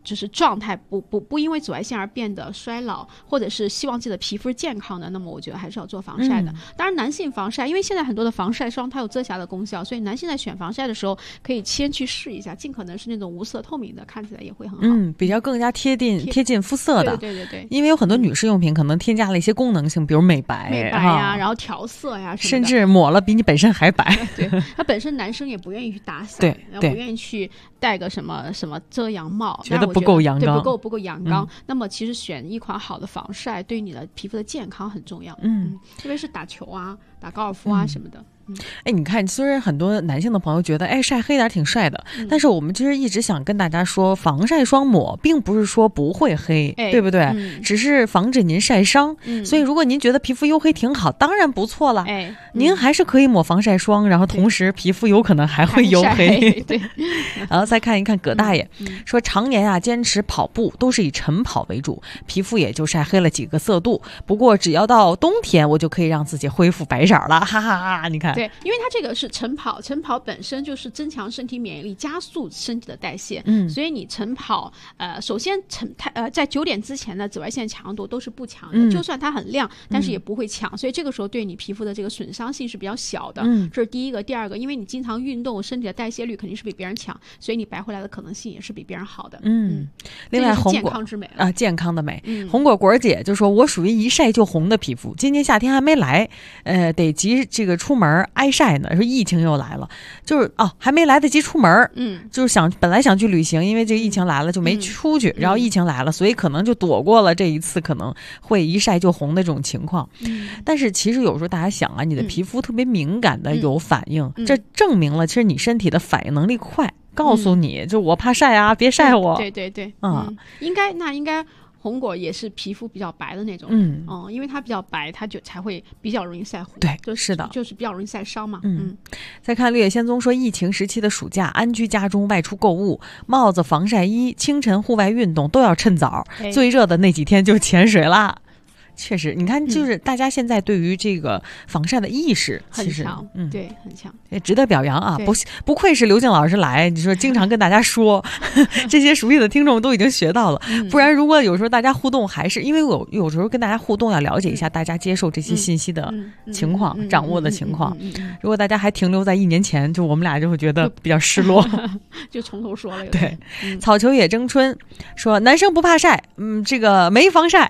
就是状态不因为紫外线而变得衰老，或者是希望自己的皮肤是健康的，那么我觉得还是要做防晒的。当然男性防晒，因为现在很多的防晒霜它有遮瑕的功效，所以男性在选防晒的时候可以先去试一下，尽可能是那种无色透明的，看起来也会很好。 比较更加贴近肤色的。 对， 因为有很多女士用品可能添加了一些功能性，比如美白呀，然后调色呀什么的， 甚至抹了比你本身还白。 对，他本身男生也不愿意去打伞， 对， 不愿意去戴个什么遮阳帽， 觉得不够阳刚， 对，不够阳刚。那么其实选一款好的防晒，对你的皮肤的健康很重要。特别是打球啊、打高尔夫啊什么的。 你看，虽然很多男性的朋友觉得晒黑点挺帅的，但是我们其实一直想跟大家说，防晒霜抹并不是说不会黑，对不对？只是防止您晒伤。所以如果您觉得皮肤黝黑挺好，当然不错了。您还是可以抹防晒霜，然后同时皮肤有可能还会黝黑。 对。 然后再看一看葛大爷说，常年坚持跑步都是以晨跑为主，皮肤也就晒黑了几个色度。不过只要到冬天，我就可以让自己恢复白色了，哈哈哈！你看。 对，因为它这个是晨跑本身就是增强身体免疫力，加速身体的代谢。所以你晨跑，首先在9点之前的紫外线强度都是不强的，就算它很亮，但是也不会强。所以这个时候对你皮肤的这个损伤性是比较小的。这是第一个。第二个，因为你经常运动，身体的代谢率肯定是比别人强，所以你白回来的可能性也是比别人好的。 另外健康之美啊，健康的美。红果果姐就说，我属于一晒就红的皮肤，今年夏天还没来，得急这个出门挨晒呢，说疫情又来了，就是还没来得及出门，就是本来想去旅行，因为这个疫情来了就没出去，然后疫情来了，所以可能就躲过了这一次可能会一晒就红的这种情况。但是其实有时候大家想啊，你的皮肤特别敏感的有反应，这证明了其实你身体的反应能力快，告诉你就我怕晒啊，别晒我。 对，应该。红果也是皮肤比较白的那种，因为它比较白，它就才会比较容易晒红。 对，是的， 就是比较容易晒伤嘛。 再看绿野仙踪说，疫情时期的暑假，安居家中，外出购物，帽子、防晒衣，清晨户外运动都要趁早。最热的那几天就潜水啦。确实，你看，就是大家现在对于这个防晒的意识很强，对，很强， 也值得表扬啊！不愧是刘静老师来，你说经常跟大家说，这些熟悉的听众都已经学到了。不然，如果有时候大家互动，还是因为我有时候跟大家互动，要了解一下大家接受这些信息的情况、掌握的情况。如果大家还停留在1年前，就我们俩就会觉得比较失落， 就从头说了。 对，草球也争春说，男生不怕晒，这个没防晒。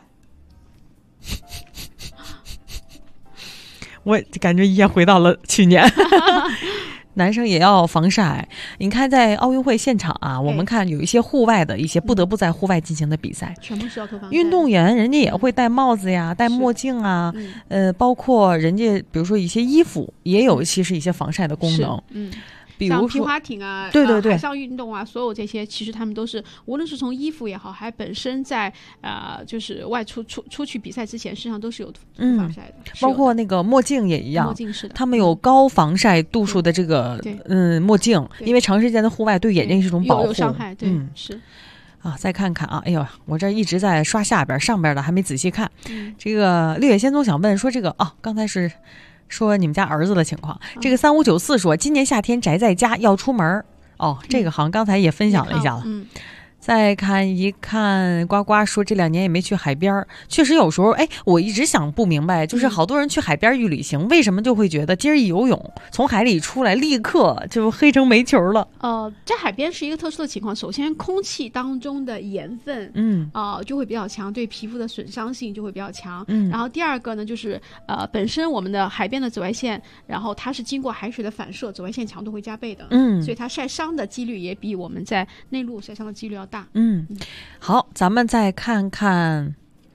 我感觉也回到了去年男生也要防晒。你看在奥运会现场啊，我们看有一些户外的一些不得不在户外进行的比赛， 全部是要投防晒。 运动员人家也会戴帽子呀，戴墨镜啊，包括人家比如说一些衣服也有其实一些防晒的功能。比如说皮划艇啊， 对， 海上运动啊，所有这些其实他们都是，无论是从衣服也好，还本身在就是外出去比赛之前，实际上都是有防晒的。 包括那个墨镜也一样， 墨镜是的， 他们有高防晒度数的这个墨镜，因为长时间的户外对眼睛是一种保护， 有伤害。对，是。 再看看啊，哎呦，我这一直在刷下边，上边的还没仔细看。这个绿野仙踪想问说，这个刚才是说你们家儿子的情况。这个3594说，今年夏天宅在家要出门。这个好像刚才也分享了一下了。再看一看，呱呱说这2年也没去海边，确实有时候，我一直想不明白，就是好多人去海边去旅行，为什么就会觉得今儿一游泳从海里出来立刻就黑成煤球了？ 在海边是一个特殊的情况，首先空气当中的盐分，就会比较强，对皮肤的损伤性就会比较强。然后第二个呢，就是本身我们的海边的紫外线，然后它是经过海水的反射，紫外线强度会加倍的，所以它晒伤的几率也比我们在内陆晒伤的几率要大。 好，咱们再看看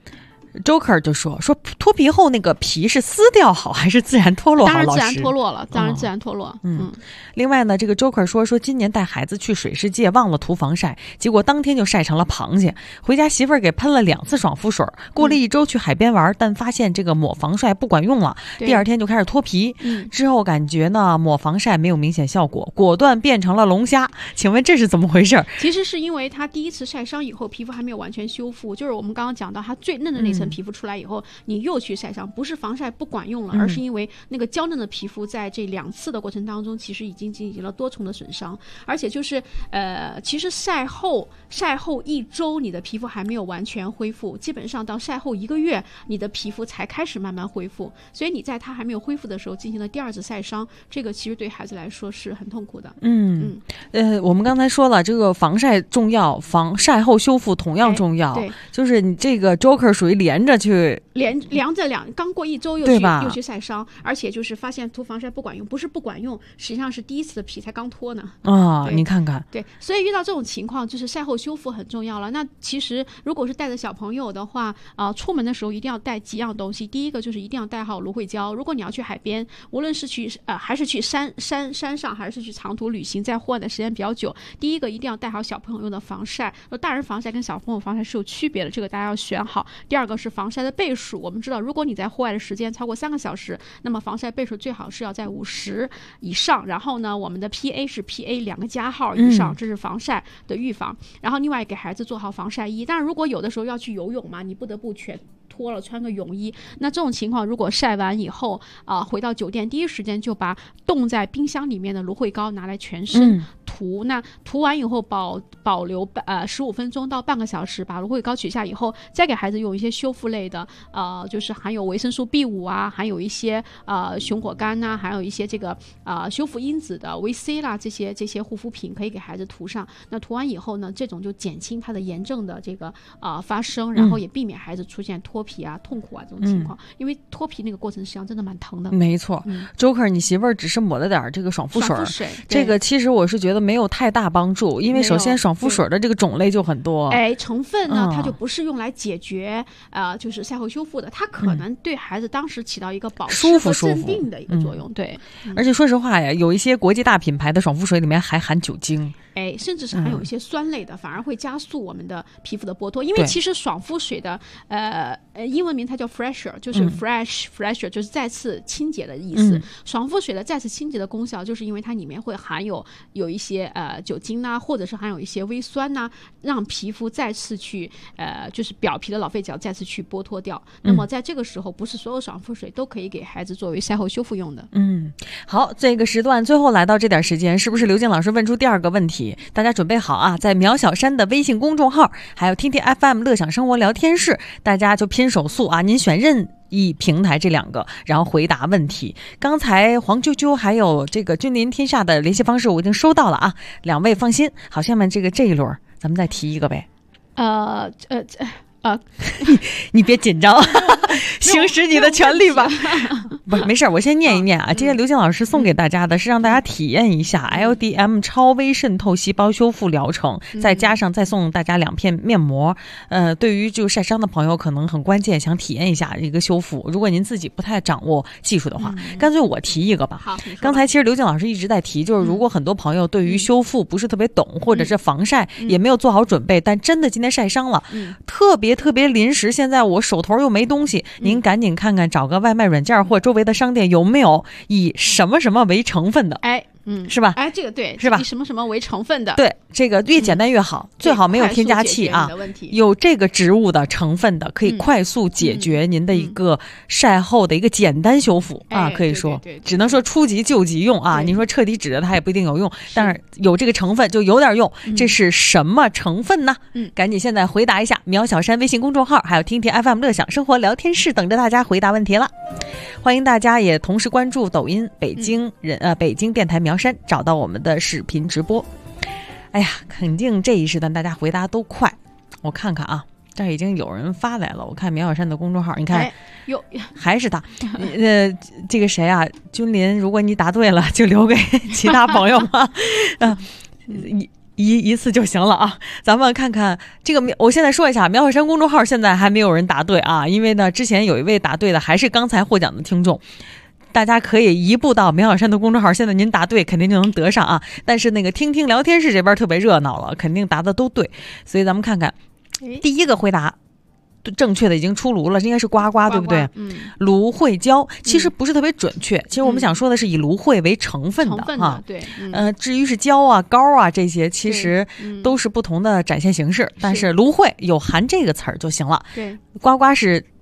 Joker 就说脱皮后那个皮是撕掉好还是自然脱落好？ 当然自然脱落了，当然自然脱落。 另外呢，这个 Joker 说今年带孩子去水世界忘了涂防晒，结果当天就晒成了螃蟹，回家媳妇儿给喷了2次爽肤水，过了1周去海边玩，但发现这个抹防晒不管用了，第2天就开始脱皮，之后感觉呢抹防晒没有明显效果，果断变成了龙虾，请问这是怎么回事？ 其实是因为他第1次晒伤以后皮肤还没有完全修复，就是我们刚刚讲到他最嫩的那层层皮肤出来以后，你又去晒伤，不是防晒不管用了，而是因为那个娇嫩的皮肤在这2次的过程当中，其实已经进行了多重的损伤，而且就是其实晒后1周，你的皮肤还没有完全恢复，基本上到晒后1个月，你的皮肤才开始慢慢恢复。所以你在它还没有恢复的时候进行了第2次晒伤，这个其实对孩子来说是很痛苦的。 我们刚才说了，这个防晒重要，防晒后修复同样重要。对，就是你这个 Joker 属于连着去连着刚过1周又去晒伤，而且就是发现涂防晒不管用，不是不管用，实际上是第1次的皮才刚脱呢。 你看看。 对，所以遇到这种情况，就是晒后修复很重要了。那其实如果是带着小朋友的话，出门的时候一定要带几样东西。第一个就是一定要带好芦荟胶。如果你要去海边，无论是去还是去山上，还是去长途旅行，在户外的时间比较久，第一个一定要带好小朋友用的防晒。大人防晒跟小朋友防晒是有区别的，这个大家要选好。第2个是防晒的倍数。我们知道，如果你在户外的时间超过3个小时，那么防晒倍数最好是要在50以上。然后呢，我们的 PA 是 PA 2个加号以上，这是防晒的预防。然后另外给孩子做好防晒衣。当然，如果有的时候要去游泳嘛，你不得不全脱了穿个泳衣，那这种情况如果晒完以后回到酒店，第一时间就把冻在冰箱里面的芦荟膏拿来全身涂。那涂完以后保留15分钟到半个小时，把芦荟膏取下以后，再给孩子用一些修复类的就是含有维生素 B5 啊，含有一些熊果苷呐，还有一些这个修复因子的 VC 啦，这些护肤品可以给孩子涂上。那涂完以后呢，这种就减轻它的炎症的这个发生，然后也避免孩子出现脱皮啊、痛苦啊这种情况。因为脱皮那个过程实际上真的蛮疼的。 没错。Joker 你媳妇儿只是抹了点这个爽肤水，这个其实我是觉得没有太大帮助，因为首先爽肤水的这个种类就很多， 成分呢它就不是用来解决就是晒后修复的，它可能对孩子当时起到一个保湿和镇定的一个作用。对， 而且说实话呀，有一些国际大品牌的爽肤水里面还含酒精， 甚至是含有一些酸类的，反而会加速我们的皮肤的剥脱。因为其实爽肤水的英文名它叫 fresher， 就是 fresher 就是再次清洁的意思。爽肤水的再次清洁的功效，就是因为它里面会含有一些酒精呐，或者是含有一些微酸呐，让皮肤再次去就是表皮的老废角再次去剥脱掉。那么在这个时候，不是所有爽肤水都可以给孩子作为晒后修复用的。 好，这个时段最后来到这点时间，是不是刘静老师问出第2个问题？大家准备好啊，在苗小山的微信公众号，还有听听 FM 乐享生活聊天室，大家就拼手速啊，您选任意平台这2个，然后回答问题。刚才黄啾啾还有这个君临天下的联系方式我已经收到了啊，2位放心。好，下面这一轮咱们再提一个呗。你别紧张，行使你的权利吧。不是，没事，我先念一念啊。今天刘静老师送给大家的是让大家体验一下 LDM 超微渗透细胞修复疗程，再加上再送大家2片面膜。对于就晒伤的朋友可能很关键，想体验一下一个修复。如果您自己不太掌握技术的话，干脆我提一个吧。 好， 刚才其实刘静老师一直在提，就是如果很多朋友对于修复不是特别懂，或者是防晒也没有做好准备，但真的今天晒伤了，特别临时，现在我手头又没东西，您赶紧看看找个外卖软件或周围的商店有没有以什么什么为成分的，是吧？ 这个对， 是吧？ 以什么什么为成分的？ 对，这个越简单越好，最好没有添加器啊，有这个植物的成分的，可以快速解决您的一个晒后的一个简单修复啊，可以说只能说初级救急用啊。您说彻底止着它也不一定有用，但是有这个成分就有点用。这是什么成分呢？赶紧现在回答一下，苗小山微信公众号，还有听听 FM 乐享生活聊天室等着大家回答问题了。欢迎大家也同时关注抖音北京电台苗山，找到我们的视频直播。哎呀，肯定这一时段大家回答都快，我看看啊，这已经有人发来了。我看苗小山的公众号，你看，还是他，这个谁啊？君临，如果你答对了，就留给其他朋友嘛，一次就行了啊。咱们看看这个，我现在说一下，苗小山公众号现在还没有人答对啊，因为呢，之前有一位答对的还是刚才获奖的听众。大家可以移步到苗小山的公众号，现在您答对肯定就能得上啊。但是那个听听聊天室这边特别热闹了，肯定答的都对，所以咱们看看第一个回答正确的已经出炉了，应该是呱呱，对不对？芦荟胶其实不是特别准确，其实我们想说的是以芦荟为成分的哈。 对， 至于是胶啊、膏啊这些，其实都是不同的展现形式，但是芦荟有含这个词儿就行了。 对， 呱呱是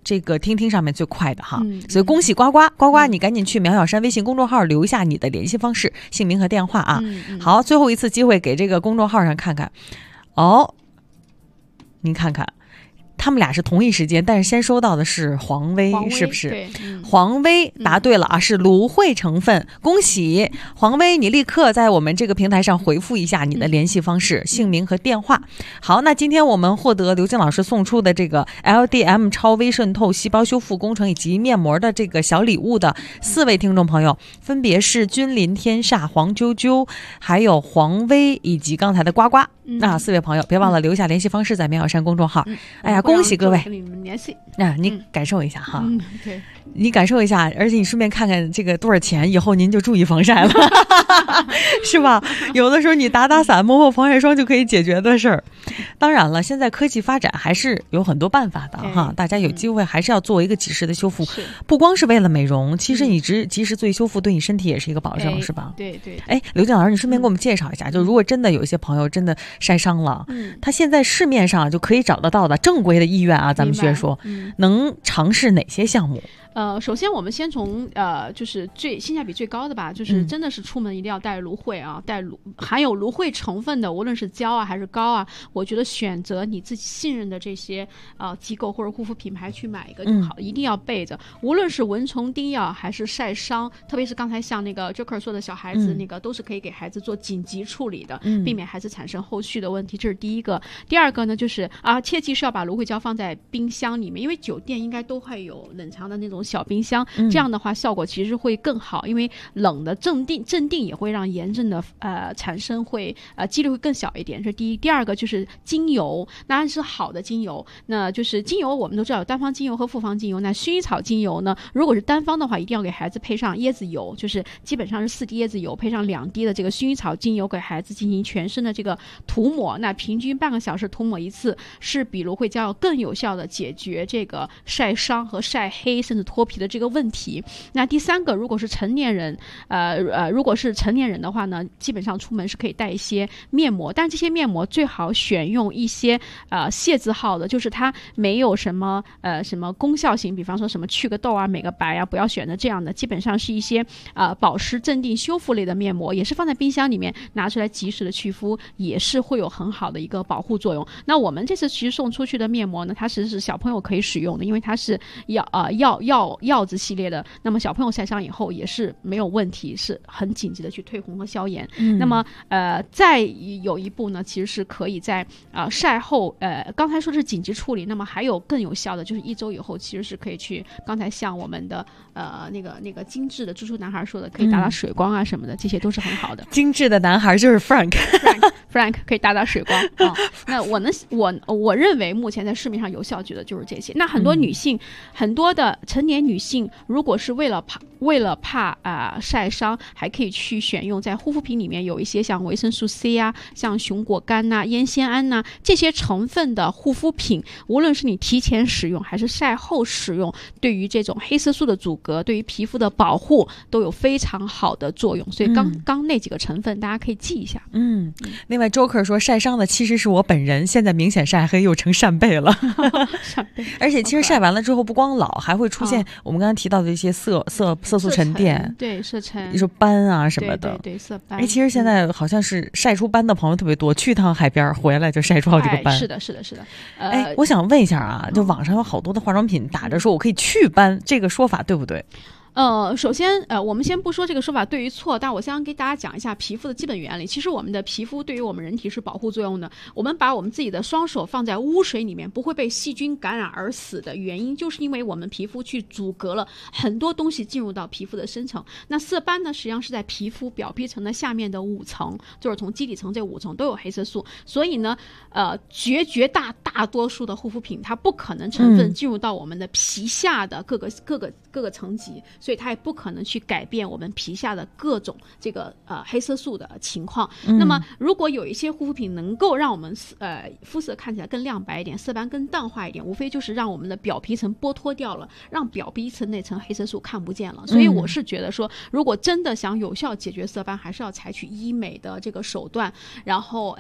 这个听上面最快的哈，所以恭喜呱呱，你赶紧去苗小山微信公众号留下你的联系方式、姓名和电话啊。好，最后一次机会给这个公众号上看看。哦，您看看。他们俩是同一时间，但是先收到的是黄威，是不是？黄威答对了啊，是芦荟成分，恭喜黄威！你立刻在我们这个平台上回复一下你的联系方式、姓名和电话。好，那今天我们获得刘静老师送出的这个 LDM 超微渗透细胞修复工程以及面膜的这个小礼物的4位听众朋友，分别是君临天煞、黄啾啾，还有黄威以及刚才的呱呱。那4位朋友别忘了留下联系方式在苗小山公众号。哎呀，恭喜各位！你感受一下哈， 对， 你感受一下，而且你顺便看看这个多少钱，以后您就注意防晒了，是吧？有的时候你打伞、抹抹防晒霜就可以解决的事儿。当然了，现在科技发展还是有很多办法的哈，大家有机会还是要做一个及时的修复，不光是为了美容，其实你及时做一修复，对你身体也是一个保证，是吧？ 对。 哎，刘静老师，你顺便给我们介绍一下，就如果真的有一些朋友真的晒伤了，他现在市面上就可以找得到的正规的医院啊，咱们学说能尝试哪些项目？ 首先我们先从就是性价比最高的吧，就是真的是出门一定要带芦荟啊，含有芦荟成分的，无论是胶啊还是膏啊，我觉得选择你自己信任的这些机构或者护肤品牌去买一个就好，一定要备着。无论是蚊虫叮咬还是晒伤，特别是刚才像那个 Joker 说的小孩子，那个都是可以给孩子做紧急处理的，避免孩子产生后续的问题。这是第一个。第二个呢，就是切记是要把芦荟胶放在冰箱里面，因为酒店应该都会有冷藏的那种小冰箱，这样的话效果其实会更好，因为冷的镇定也会让炎症的产生会几率会更小一点。这是第一。第二个就是精油，那是好的精油，那就是精油我们都知道有单方精油和复方精油。那薰衣草精油呢，如果是单方的话，一定要给孩子配上椰子油，就是基本上是4滴椰子油配上2滴的这个薰衣草精油，给孩子进行全身的这个涂抹。那平均半个小时涂抹一次，是比芦荟胶更有效的解决这个晒伤和晒黑甚至脱皮的这个问题。那第三个，如果是成年人的话呢，基本上出门是可以带一些面膜，但这些面膜最好选用一些械字号的，就是它没有什么功效型，比方说什么去个痘啊、美个白啊，不要选择这样的，基本上是一些保湿镇定修复类的面膜，也是放在冰箱里面拿出来及时的去敷，也是会有很好的一个保护作用。那我们这次其实送出去的面膜呢，它其实是小朋友可以使用的，因为它是药子系列的，那么小朋友晒伤以后也是没有问题，是很紧急的去退红和消炎。那么再有一步呢，其实是可以在晒后刚才说是紧急处理，那么还有更有效的就是1周以后，其实是可以去刚才像我们的那个精致的猪猪男孩说的，可以打水光啊什么的，这些都是很好的。 精致的男孩就是 Frank 可以打水光那我认为目前在市面上有效觉得就是这些。那很多女性很多的成年女性，如果是为了怕晒伤，还可以去选用在护肤品里面有一些像维生素 C 啊、像熊果苷呐、烟酰胺呐这些成分的护肤品，无论是你提前使用还是晒后使用，对于这种黑色素的阻隔，对于皮肤的保护都有非常好的作用。所以刚那几个成分大家可以记一下。 另外 Joker 说晒伤的其实是我本人，现在明显晒黑又成扇贝了而且其实晒完了之后不光老，还会出现我们刚才提到的一些色素沉淀， 对，色沉， 你说斑啊什么的， 对色斑。 其实现在好像是晒出斑的朋友特别多，去趟海边回来就晒出好几个斑。 是的我想问一下啊，就网上有好多的化妆品打着说我可以祛斑，这个说法对不对？ 首先我们先不说这个说法对与错，但我先给大家讲一下皮肤的基本原理。其实我们的皮肤对于我们人体是保护作用的，我们把我们自己的双手放在污水里面不会被细菌感染而死的原因，就是因为我们皮肤去阻隔了很多东西进入到皮肤的深层。那色斑呢，实际上是在皮肤表皮层的下面的5层，就是从基底层这5层都有黑色素，所以呢绝大多数的护肤品它不可能成分进入到我们的皮下的各个层级，所以它也不可能去改变我们皮下的各种这个黑色素的情况。那么如果有一些护肤品能够让我们肤色看起来更亮白一点，色斑更淡化一点，无非就是让我们的表皮层剥脱掉了，让表皮层那层黑色素看不见了。所以我是觉得说，如果真的想有效解决色斑，还是要采取医美的这个手段，然后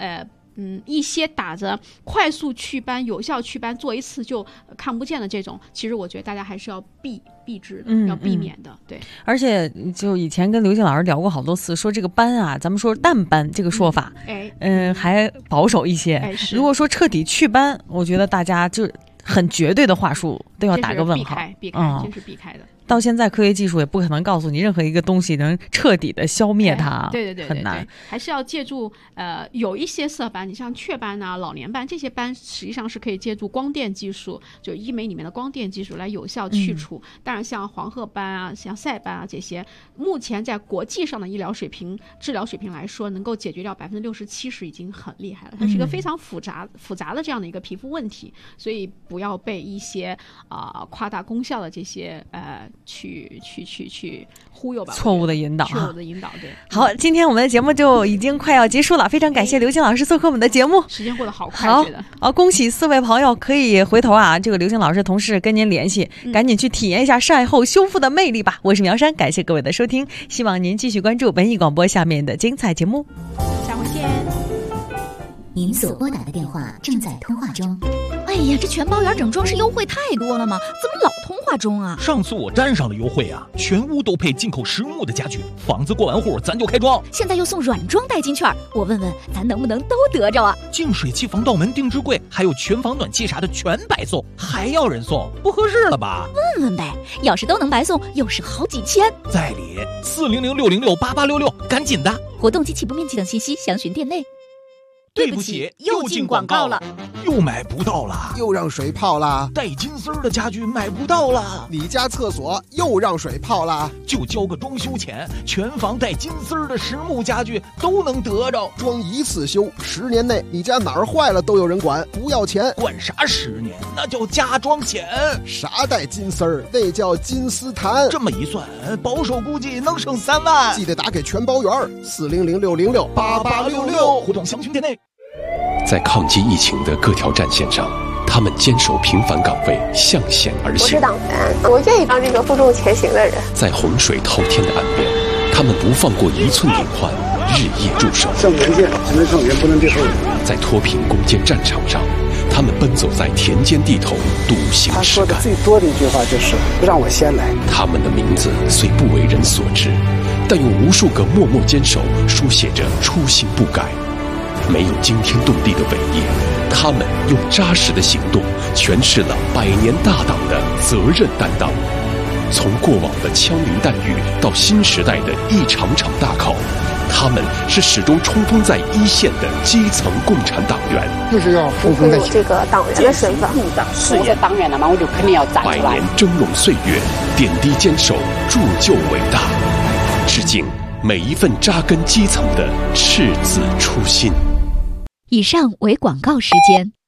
一些打着快速祛斑、有效祛斑做一次就看不见的这种，其实我觉得大家还是要避之的，要避免的。对， 而且就以前跟刘静老师聊过好多次，说这个斑啊，咱们说淡斑这个说法，还保守一些。如果说彻底祛斑，我觉得大家就很绝对的话术都要打个问号， 避开，这是避开的。 到现在科学技术也不可能告诉你任何一个东西能彻底的消灭它， 对， 很难， 还是要借助有一些色斑，你像雀斑啊、老年斑这些斑，实际上是可以借助光电技术，就医美里面的光电技术来有效去除。当然，像黄褐斑啊、像晒斑啊这些，目前在国际上的医疗水平、治疗水平来说，能够解决掉60%-70%已经很厉害了。它是一个非常复杂的这样的一个皮肤问题，所以不要被一些夸大功效的这些去忽悠吧， 错误的引导， 对。 好，今天我们的节目就已经快要结束了，非常感谢刘静老师做客我们的节目， 时间过得好快， 好，恭喜4位朋友，可以回头这个刘静老师同事跟您联系，赶紧去体验一下晒后修复的魅力吧。我是苗山，感谢各位的收听，希望您继续关注文艺广播下面的精彩节目， 下回见。 您所拨打的电话正在通话中。哎呀，这全包圆整装饰优惠太多了吗？怎么老通话中啊？ 上次我沾上了优惠啊，全屋都配进口实木的家具，房子过完户咱就开装。 现在又送软装代金券，我问问咱能不能都得着啊？ 净水器、防盗门、定制柜，还有全房暖气啥的全白送，还要人送，不合适了吧？ 问问呗，要是都能白送，又省好几千。 在理400-606-8866，赶紧的。 活动及起步面积等信息详询店内。 对不起，又进广告了，又买不到了， 又让水泡了， 带金丝的家具买不到了， 你家厕所又让水泡了， 就交个装修钱，全房带金丝的实木家具都能得着， 装一次修，10年内你家哪儿坏了都有人管，不要钱。 管啥10年？那叫加装钱。 啥带金丝儿？那叫金丝檀。 这么一算，保守估计能省3万。 记得打给全包圆400-606-8866， 活动详询店内。 在抗击疫情的各条战线上，他们坚守平凡岗位，向险而行。 我是党员，我愿意当这个负重前行的人。 在洪水滔天的岸边，他们不放过1寸隐患，日夜驻守。 胜前线只能抗前，不能退后。 在脱贫攻坚战场上，他们奔走在田间地头，笃行实干。他说的最多的一句话就是让我先来。 他们的名字虽不为人所知，但用无数个默默坚守书写着初心不改。没有惊天动地的伟业，他们用扎实的行动诠释了100年大党的责任担当。从过往的枪林弹雨到新时代的一场场大考，他们是始终冲锋在一线的基层共产党员。 就是要冲锋在前。 这个党员的身份， 我是党员了嘛，我就肯定要站出来。 100年峥嵘岁月，点滴坚守，铸就伟大。致敬每一份扎根基层的赤子初心。 以上为广告时间。